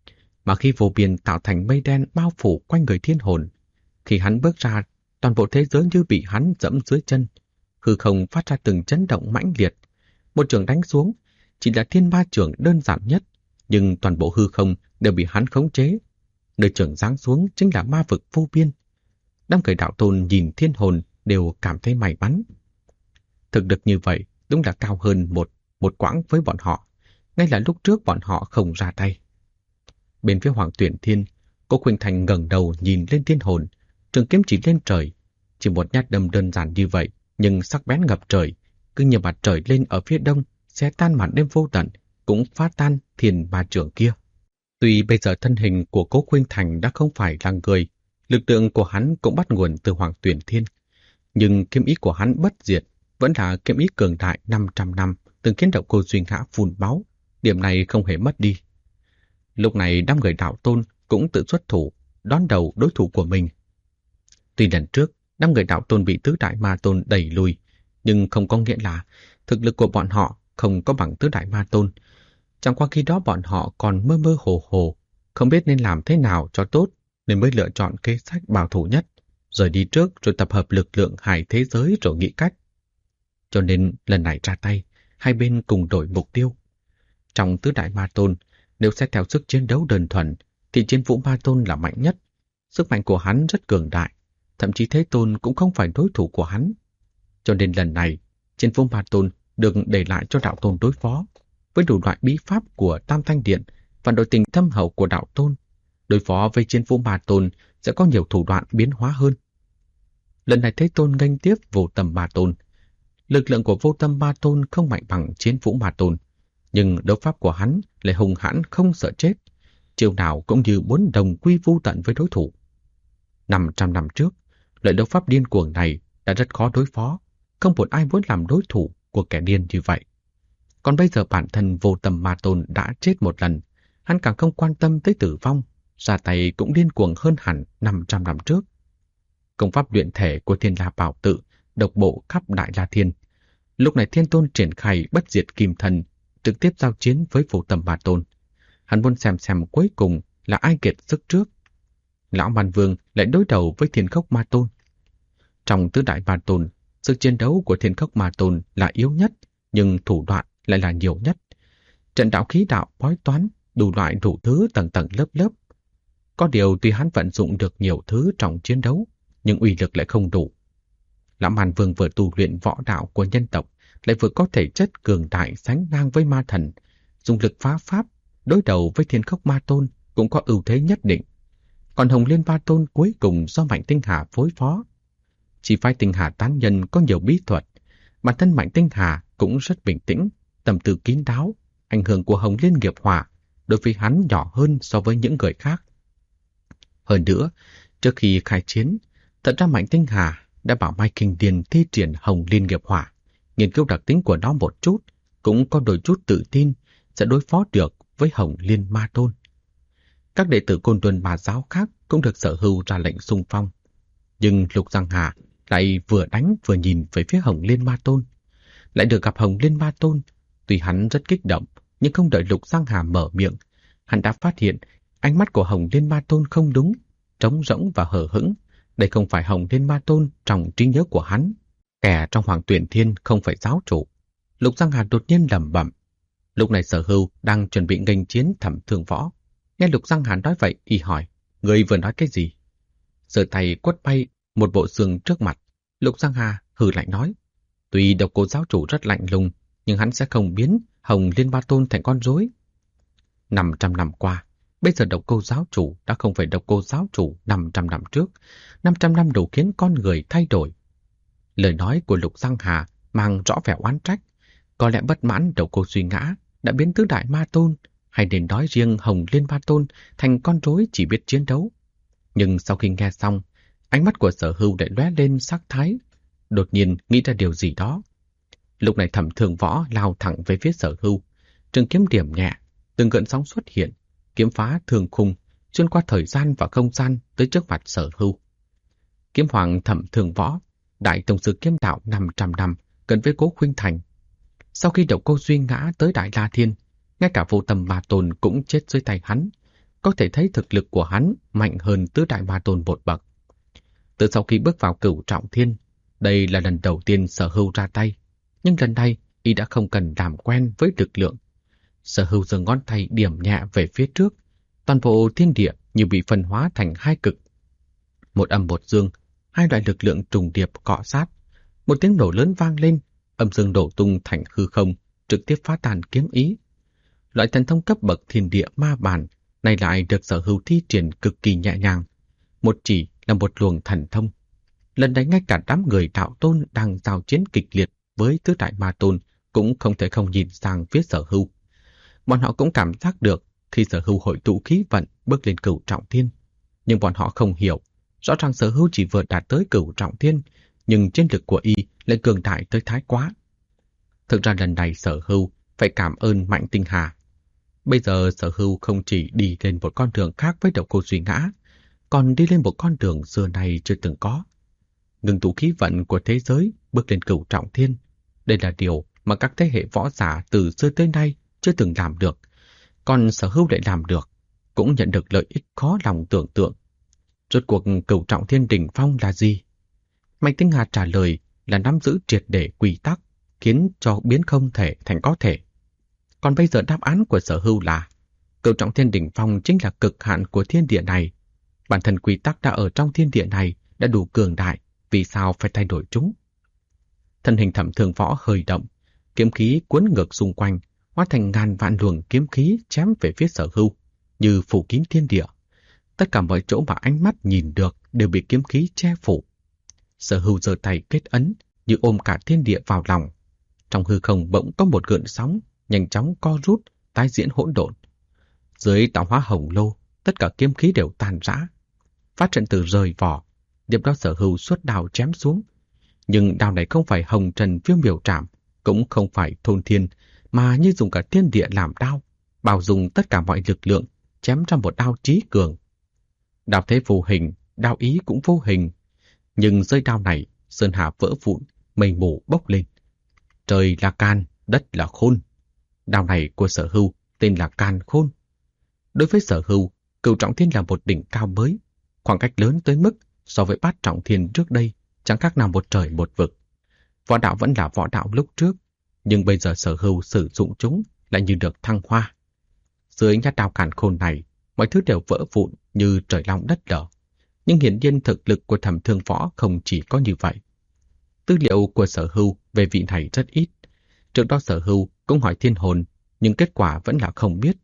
[SPEAKER 1] Mà khi vô biên tạo thành mây đen bao phủ quanh người Thiên Hồn, khi hắn bước ra, toàn bộ thế giới như bị hắn dẫm dưới chân, hư không phát ra từng chấn động mãnh liệt. Một trường đánh xuống, chỉ là thiên ma trường đơn giản nhất, nhưng toàn bộ hư không đều bị hắn khống chế. Nơi trường giáng xuống chính là ma vực vô biên. Đám người Đạo Tôn nhìn Thiên Hồn đều cảm thấy may mắn. Thực lực như vậy đúng là cao hơn một quãng với bọn họ, ngay là lúc trước bọn họ không ra tay. Bên phía Hoàng Tuyển Thiên, Cố Khuynh Thành ngẩng đầu nhìn lên Thiên Hồn, trường kiếm chỉ lên trời. Chỉ một nhát đâm đơn giản như vậy, nhưng sắc bén ngập trời, cứ như mặt trời lên ở phía đông, xé tan màn đêm vô tận, cũng phá tan thiên ma trường kia. Tuy bây giờ thân hình của Cố Khuynh Thành đã không phải là người, lực lượng của hắn cũng bắt nguồn từ Hoàng Tuyển Thiên. Nhưng kiếm ý của hắn bất diệt, vẫn là kiếm ý cường đại 500 năm, từng khiến Độc Cô Duy Ngã phun máu, điểm này không hề mất đi. Lúc này đám người đạo tôn cũng tự xuất thủ, đón đầu đối thủ của mình. Tuy lần trước, đám người đạo tôn bị tứ đại ma tôn đẩy lùi, nhưng không có nghĩa là thực lực của bọn họ không có bằng tứ đại ma tôn. Chẳng qua khi đó bọn họ còn mơ mơ hồ hồ, không biết nên làm thế nào cho tốt, nên mới lựa chọn kế sách bảo thủ nhất, rồi đi trước rồi tập hợp lực lượng hải thế giới rồi nghĩ cách. Cho nên lần này ra tay, hai bên cùng đổi mục tiêu. Trong tứ đại ma tôn, nếu xét theo sức chiến đấu đơn thuần, thì Chiến Vũ Ma Tôn là mạnh nhất. Sức mạnh của hắn rất cường đại, thậm chí Thế Tôn cũng không phải đối thủ của hắn. Cho nên lần này, Chiến Vũ Ma Tôn được để lại cho đạo tôn đối phó. Với đủ loại bí pháp của Tam Thanh Điện và nội tình thâm hậu của đạo tôn, đối phó với Chiến Vũ Ma Tôn sẽ có nhiều thủ đoạn biến hóa hơn. Lần này Thế Tôn nghênh tiếp Vô Tâm Ma Tôn. Lực lượng của Vô Tâm Ma Tôn không mạnh bằng Chiến Vũ Ma Tôn, nhưng đấu pháp của hắn lại hùng hãn không sợ chết, chiêu nào cũng như muốn đồng quy vu tận với đối thủ. 500 năm trước, loại đấu pháp điên cuồng này đã rất khó đối phó, không một ai muốn làm đối thủ của kẻ điên như vậy. Còn bây giờ bản thân Vô Tâm Ma Tôn đã chết một lần, hắn càng không quan tâm tới tử vong, ra tay cũng điên cuồng hơn hẳn 500 năm trước. Công pháp luyện thể của Thiên La Bảo Tự độc bộ khắp Đại La Thiên. Lúc này Thiên Tôn triển khai Bất Diệt Kim Thân, trực tiếp giao chiến với Vô Tâm Ma Tôn. Hắn muốn xem cuối cùng là ai kiệt sức trước. Lão Man Vương lại đối đầu với Thiên Khốc Ma Tôn. Trong tứ đại ma tôn, sức chiến đấu của Thiên Khốc Ma Tôn là yếu nhất, nhưng thủ đoạn lại là nhiều nhất. Trận đạo khí đạo bói toán, đủ loại đủ thứ tầng tầng lớp lớp. Có điều tuy hắn vận dụng được nhiều thứ trong chiến đấu, nhưng uy lực lại không đủ. Lão Man Vương vừa tu luyện võ đạo của nhân tộc, lại vừa có thể chất cường đại sánh ngang với ma thần, dùng lực phá pháp, đối đầu với Thiên Khốc Ma Tôn cũng có ưu thế nhất định. Còn Hồng Liên Ma Tôn cuối cùng do Mạnh Tinh Hà phối phó. Chỉ phái Tinh Hà tán nhân có nhiều bí thuật, bản thân Mạnh Tinh Hà cũng rất bình tĩnh, tâm tư kín đáo, ảnh hưởng của Hồng Liên nghiệp hỏa đối với hắn nhỏ hơn so với những người khác. Hơn nữa, trước khi khai chiến, thật ra Mạnh Tinh Hà đã bảo Mai Kinh Điền thi triển Hồng Liên nghiệp hỏa, nghiên cứu đặc tính của nó một chút, cũng có đôi chút tự tin sẽ đối phó được với Hồng Liên Ma Tôn. Các đệ tử Côn Luân Ma giáo khác cũng được Sở Hưu ra lệnh xung phong, nhưng Lục Giang Hà lại vừa đánh vừa nhìn về phía Hồng Liên Ma Tôn. Lại được gặp Hồng Liên Ma Tôn, tuy hắn rất kích động, nhưng không đợi Lục Giang Hà mở miệng, hắn đã phát hiện ánh mắt của Hồng Liên Ma Tôn không đúng, trống rỗng và hờ hững. Đây không phải Hồng Liên Ma Tôn trong trí nhớ của hắn. Kẻ trong Hoàng Tuyển Thiên không phải giáo chủ. Lục Giang Hà đột nhiên lẩm bẩm. Lúc này Sở Hưu đang chuẩn bị nghênh chiến Thẩm Thương Võ. Nghe Lục Giang Hà nói vậy, y hỏi, người vừa nói cái gì? Giơ tay quất bay một bộ xương trước mặt. Lục Giang Hà hừ lạnh nói, tuy Độc Cô giáo chủ rất lạnh lùng, nhưng hắn sẽ không biến Hồng Liên Ma Tôn thành con rối. 500 năm qua, bây giờ Độc Cô giáo chủ đã không phải Độc Cô giáo chủ 500 năm trước. 500 năm đủ khiến con người thay đổi. Lời nói của Lục Giang Hà mang rõ vẻ oán trách. Có lẽ bất mãn Độc Cô Duy Ngã đã biến tứ đại ma tôn, hay nên nói riêng Hồng Liên Ma Tôn thành con rối chỉ biết chiến đấu. Nhưng sau khi nghe xong, ánh mắt của Sở Hưu lại lóe lên sắc thái, đột nhiên nghĩ ra điều gì đó. Lúc này Thẩm Thương Võ lao thẳng về phía Sở Hưu, trường kiếm điểm nhẹ, từng gợn sóng xuất hiện, kiếm phá thường khung, xuyên qua thời gian và không gian tới trước mặt Sở Hưu. Kiếm hoàng Thẩm Thương Võ, đại tông sư kiếm đạo 500 năm, gần với Cố Khuynh Thành. Sau khi Độc Cô Duy Ngã tới Đại La Thiên, ngay cả Vô Tâm Ma Tôn cũng chết dưới tay hắn. Có thể thấy thực lực của hắn mạnh hơn tứ đại ma tôn một bậc. Từ sau khi bước vào Cửu Trọng Thiên, đây là lần đầu tiên Sở Hưu ra tay, nhưng lần này y đã không cần làm quen với lực lượng. Sở Hưu giơ ngón tay điểm nhẹ về phía trước, toàn bộ thiên địa như bị phân hóa thành hai cực. Một âm một dương, hai loại lực lượng trùng điệp cọ sát, một tiếng nổ lớn vang lên, âm dương đổ tung thành hư không, trực tiếp phá tan kiếm ý. Loại thần thông cấp bậc thiên địa ma bản này lại được Sở Hưu thi triển cực kỳ nhẹ nhàng, một chỉ là một luồng thần thông. Lần này ngay cả đám người đạo tôn đang giao chiến kịch liệt với tứ đại ma tôn cũng không thể không nhìn sang phía Sở Hưu. Bọn họ cũng cảm giác được khi Sở Hưu hội tụ khí vận bước lên Cửu Trọng Thiên, nhưng bọn họ không hiểu, rõ ràng Sở Hưu chỉ vừa đạt tới Cửu Trọng Thiên, nhưng chiến lực của y lại cường đại tới thái quá. Thực ra lần này Sở Hưu phải cảm ơn Mạnh Tinh Hà. Bây giờ Sở Hưu không chỉ đi lên một con đường khác với Độc Cô Duy Ngã, còn đi lên một con đường xưa nay chưa từng có. Ngưng tụ khí vận của thế giới bước lên cửu trọng thiên. Đây là điều mà các thế hệ võ giả từ xưa tới nay chưa từng làm được. Còn Sở Hưu lại làm được, cũng nhận được lợi ích khó lòng tưởng tượng. Rốt cuộc cửu trọng thiên đỉnh phong là gì? Mạnh Tinh Hà trả lời là nắm giữ triệt để quy tắc, khiến cho biến không thể thành có thể. Còn bây giờ đáp án của Sở Hưu là cửu trọng thiên đỉnh phong chính là cực hạn của thiên địa này. Bản thân quy tắc đã ở trong thiên địa này đã đủ cường đại, vì sao phải thay đổi chúng? Thân hình Thẩm Thương Võ hơi động, kiếm khí cuốn ngược xung quanh, hóa thành ngàn vạn luồng kiếm khí chém về phía Sở Hưu, như phủ kín thiên địa. Tất cả mọi chỗ mà ánh mắt nhìn được đều bị kiếm khí che phủ. Sở Hưu giơ tay kết ấn, như ôm cả thiên địa vào lòng. Trong hư không bỗng có một gợn sóng, nhanh chóng co rút, tái diễn hỗn độn. Dưới tạo hóa hồng lô, tất cả kiếm khí đều tan rã. Phát trận từ rời vỏ, tiếp đó Sở Hưu xuất đao chém xuống. Nhưng đao này không phải hồng trần phiêu miểu trảm, cũng không phải thôn thiên, mà như dùng cả thiên địa làm đao, bao dung tất cả mọi lực lượng, chém ra một đao chí cường. Đao thế vô hình, đao ý cũng vô hình. Nhưng dưới đao này, sơn hà vỡ vụn, mây mù bốc lên. Trời là can, đất là khôn. Đao này của Sở Hưu tên là Can Khôn. Đối với Sở Hưu, cửu trọng thiên là một đỉnh cao mới, khoảng cách lớn tới mức so với bát trọng thiên trước đây chẳng khác nào một trời một vực. Võ đạo vẫn là võ đạo lúc trước, nhưng bây giờ Sở Hưu sử dụng chúng lại như được thăng hoa. Dưới nhát đao Càn Khôn này, mọi thứ đều vỡ vụn như trời long đất lở. Nhưng hiển nhiên thực lực của Thẩm Thương Võ không chỉ có như vậy. Tư liệu của Sở Hưu về vị này rất ít. Trước đó Sở Hưu cũng hỏi thiên hồn, nhưng kết quả vẫn là không biết.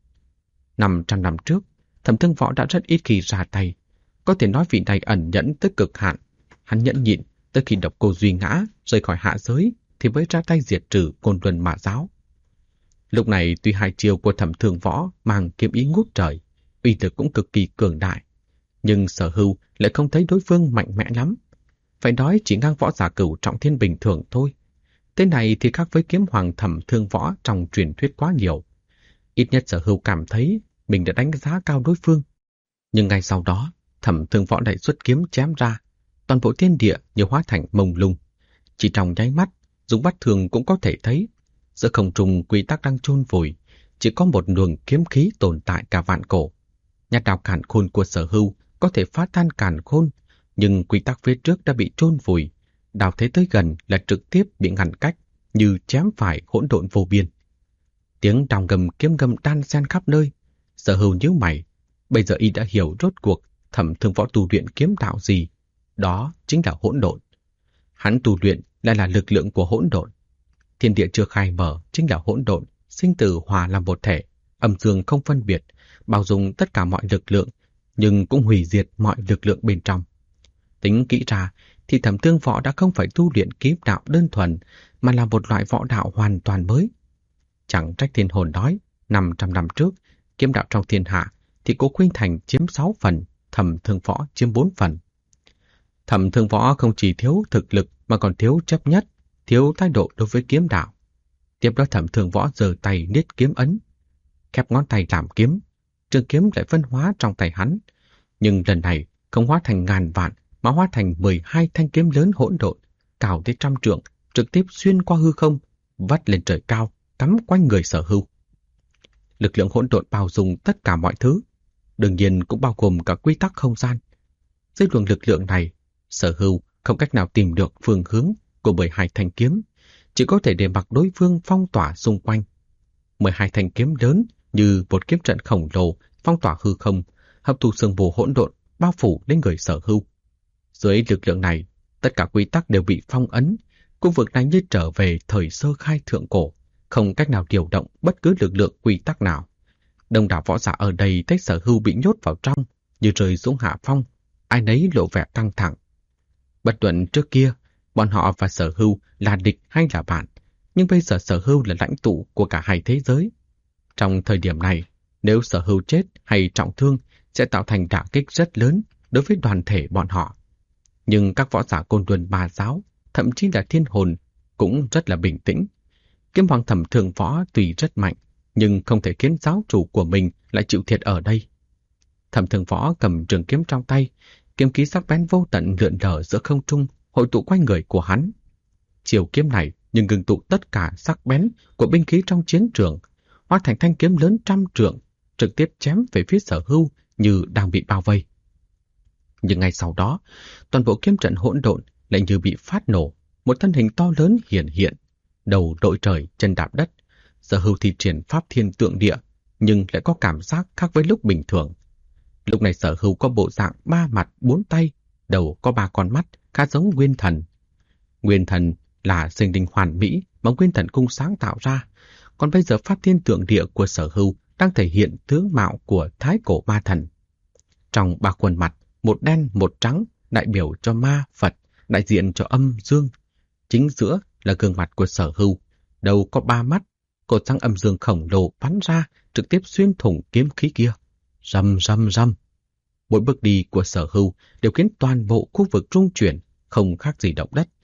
[SPEAKER 1] 500 năm trước, Thẩm Thương Võ đã rất ít khi ra tay. Có thể nói vị này ẩn nhẫn tới cực hạn. Hắn nhẫn nhịn tới khi Độc Cô Duy Ngã rời khỏi hạ giới thì mới ra tay diệt trừ Côn Luân Mã Giáo. Lúc này tuy hai chiêu của Thẩm Thương Võ mang kiếm ý ngút trời, uy lực cũng cực kỳ cường đại, nhưng Sở Hưu lại không thấy đối phương mạnh mẽ lắm. Phải nói chỉ ngang võ giả cửu trọng thiên bình thường thôi. Thế này thì khác với kiếm hoàng Thẩm Thương Võ trong truyền thuyết quá nhiều. Ít nhất Sở Hưu cảm thấy mình đã đánh giá cao đối phương. Nhưng ngay sau đó, Thẩm Thương Võ lại xuất kiếm chém ra, toàn bộ thiên địa như hóa thành mông lung. Chỉ trong nháy mắt, dùng mắt thường cũng có thể thấy, giữa không trung quy tắc đang chôn vùi, chỉ có một luồng kiếm khí tồn tại cả vạn cổ. Nhát đao Càn Khôn của Sở Hưu có thể phá tan càn khôn, nhưng quy tắc phía trước đã bị chôn vùi. Đao thế tới gần là trực tiếp bị ngăn cách, như chém phải hỗn độn vô biên. Tiếng đao gầm kiếm gầm đan xen khắp nơi. Sở Hưu nhíu mày, bây giờ y đã hiểu rốt cuộc Thẩm Thương Võ tu luyện kiếm đạo gì. Đó chính là hỗn độn. Hắn tu luyện lại là lực lượng của hỗn độn. Thiên địa chưa khai mở chính là hỗn độn, sinh tử hòa làm một thể, âm dương không phân biệt, bao dung tất cả mọi lực lượng, nhưng cũng hủy diệt mọi lực lượng bên trong. Tính kỹ ra thì Thẩm Thương Võ đã không phải tu luyện kiếm đạo đơn thuần, mà là một loại võ đạo hoàn toàn mới. Chẳng trách thiên hồn nói, 500 năm trước, kiếm đạo trong thiên hạ thì Cố Khuynh Thành chiếm 6 phần, Thẩm Thương Võ chiếm 4 phần. Thẩm Thương Võ không chỉ thiếu thực lực mà còn thiếu chấp nhất, thiếu thái độ đối với kiếm đạo. Tiếp đó Thẩm Thương Võ giơ tay niết kiếm ấn, khép ngón tay làm kiếm, trường kiếm lại phân hóa trong tay hắn, nhưng lần này không hóa thành ngàn vạn mà hóa thành 12 thanh kiếm lớn hỗn độn, cao tới 100 trượng, trực tiếp xuyên qua hư không, vắt lên trời cao, cắm quanh người Sở Hưu. Lực lượng hỗn độn bao dung tất cả mọi thứ, đương nhiên cũng bao gồm cả quy tắc không gian. Dưới luồng lực lượng này, Sở Hưu không cách nào tìm được phương hướng của 12 thanh kiếm, chỉ có thể để mặc đối phương phong tỏa xung quanh. 12 thanh kiếm lớn như một kiếm trận khổng lồ phong tỏa hư không, hấp thụ sương mù hỗn độn bao phủ lên người Sở Hưu. Dưới lực lượng này, tất cả quy tắc đều bị phong ấn, khu vực này như trở về thời sơ khai thượng cổ, không cách nào điều động bất cứ lực lượng quy tắc nào. Đông đảo võ giả ở đây thấy Sở Hưu bị nhốt vào trong, như rơi xuống hạ phong, ai nấy lộ vẻ căng thẳng. Bất luận trước kia, bọn họ và Sở Hưu là địch hay là bạn, nhưng bây giờ Sở Hưu là lãnh tụ của cả hai thế giới. Trong thời điểm này, nếu Sở Hưu chết hay trọng thương sẽ tạo thành đả kích rất lớn đối với đoàn thể bọn họ. Nhưng các võ giả Côn Luân Ba Giáo thậm chí là thiên hồn, cũng rất là bình tĩnh. Kiếm hoàng Thẩm Thường Võ tuy rất mạnh, nhưng không thể khiến giáo chủ của mình lại chịu thiệt ở đây. Thẩm Thường Võ cầm trường kiếm trong tay, kiếm khí sắc bén vô tận lượn lờ giữa không trung, hội tụ quanh người của hắn. Chiều kiếm này nhưng ngừng tụ tất cả sắc bén của binh khí trong chiến trường, hóa thành thanh kiếm lớn 100 trượng, trực tiếp chém về phía Sở Hưu như đang bị bao vây. Nhưng ngay sau đó, toàn bộ kiếm trận hỗn độn lại như bị phát nổ, một thân hình to lớn hiển hiện, đầu đội trời, chân đạp đất. Sở Hưu thi triển pháp thiên tượng địa, nhưng lại có cảm giác khác với lúc bình thường. Lúc này Sở Hưu có bộ dạng 3 mặt 4 tay, đầu có 3 con mắt, khá giống Nguyên Thần. Nguyên Thần là sinh linh hoàn mỹ mà Nguyên Thần cung sáng tạo ra, còn bây giờ pháp thiên tượng địa của Sở Hưu đang thể hiện tướng mạo của Thái Cổ Ma Thần. Trong 3 khuôn mặt, một đen một trắng, đại biểu cho ma, Phật, đại diện cho âm, dương. Chính giữa là gương mặt của Sở Hưu, đầu có 3 mắt, cột răng âm dương khổng lồ bắn ra, trực tiếp xuyên thủng kiếm khí kia. Rầm rầm rầm. Mỗi bước đi của Sở Hưu đều khiến toàn bộ khu vực rung chuyển, không khác gì động đất.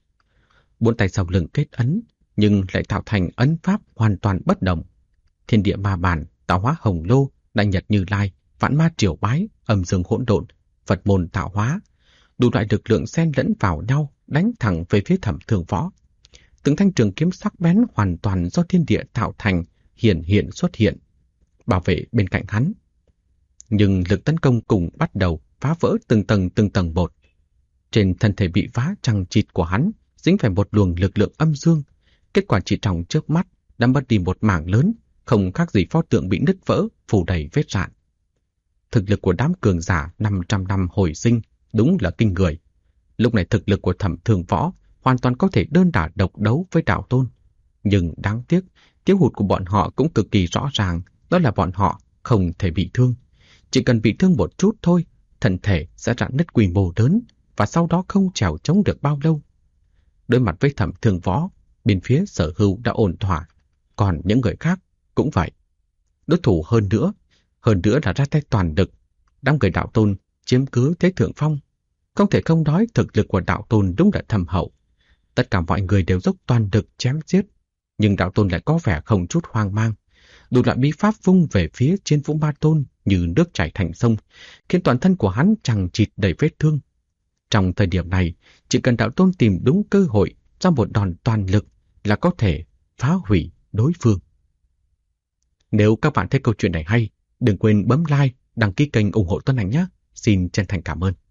[SPEAKER 1] 4 tay sau lưng kết ấn, nhưng lại tạo thành ấn pháp hoàn toàn bất động. Thiên địa ma bản, tạo hóa hồng lô, đại nhật Như Lai, vạn ma triều bái, âm dương hỗn độn, Phật môn tạo hóa, đủ loại lực lượng xen lẫn vào nhau, đánh thẳng về phía Thẩm Thường Võ. Từng thanh trường kiếm sắc bén hoàn toàn do thiên địa tạo thành hiển hiện xuất hiện, bảo vệ bên cạnh hắn. Nhưng lực tấn công cùng bắt đầu phá vỡ từng tầng một. Trên thân thể bị vá chằng chịt của hắn dính phải một luồng lực lượng âm dương, kết quả chỉ trong trước mắt đã mất đi một mảng lớn, không khác gì pho tượng bị nứt vỡ, phủ đầy vết rạn. Thực lực của đám cường giả 500 năm hồi sinh đúng là kinh người. Lúc này thực lực của Thẩm Thường Võ hoàn toàn có thể đơn đả độc đấu với đạo tôn. Nhưng đáng tiếc, thiếu hụt của bọn họ cũng cực kỳ rõ ràng, đó là bọn họ không thể bị thương. Chỉ cần bị thương một chút thôi, thân thể sẽ rạn nứt quy mô lớn và sau đó không trèo chống được bao lâu. Đối mặt với Thẩm Thường Võ, bên phía Sở Hưu đã ổn thỏa, còn những người khác cũng vậy. Đối thủ hơn nữa là ra tay toàn lực. Đám người đạo tôn chiếm cứ thế thượng phong. Không thể không nói thực lực của đạo tôn đúng là thâm hậu. Tất cả mọi người đều dốc toàn lực chém giết, nhưng đạo tôn lại có vẻ không chút hoang mang. Đủ loại bí pháp vung về phía Chiến Vũ Ma Tôn như nước chảy thành sông, khiến toàn thân của hắn chằng chịt đầy vết thương. Trong thời điểm này, chỉ cần đạo tôn tìm đúng cơ hội cho một đòn toàn lực là có thể phá hủy đối phương. Nếu các bạn thấy câu chuyện này hay, đừng quên bấm like, đăng ký kênh ủng hộ Tuấn Anh nhé. Xin chân thành cảm ơn.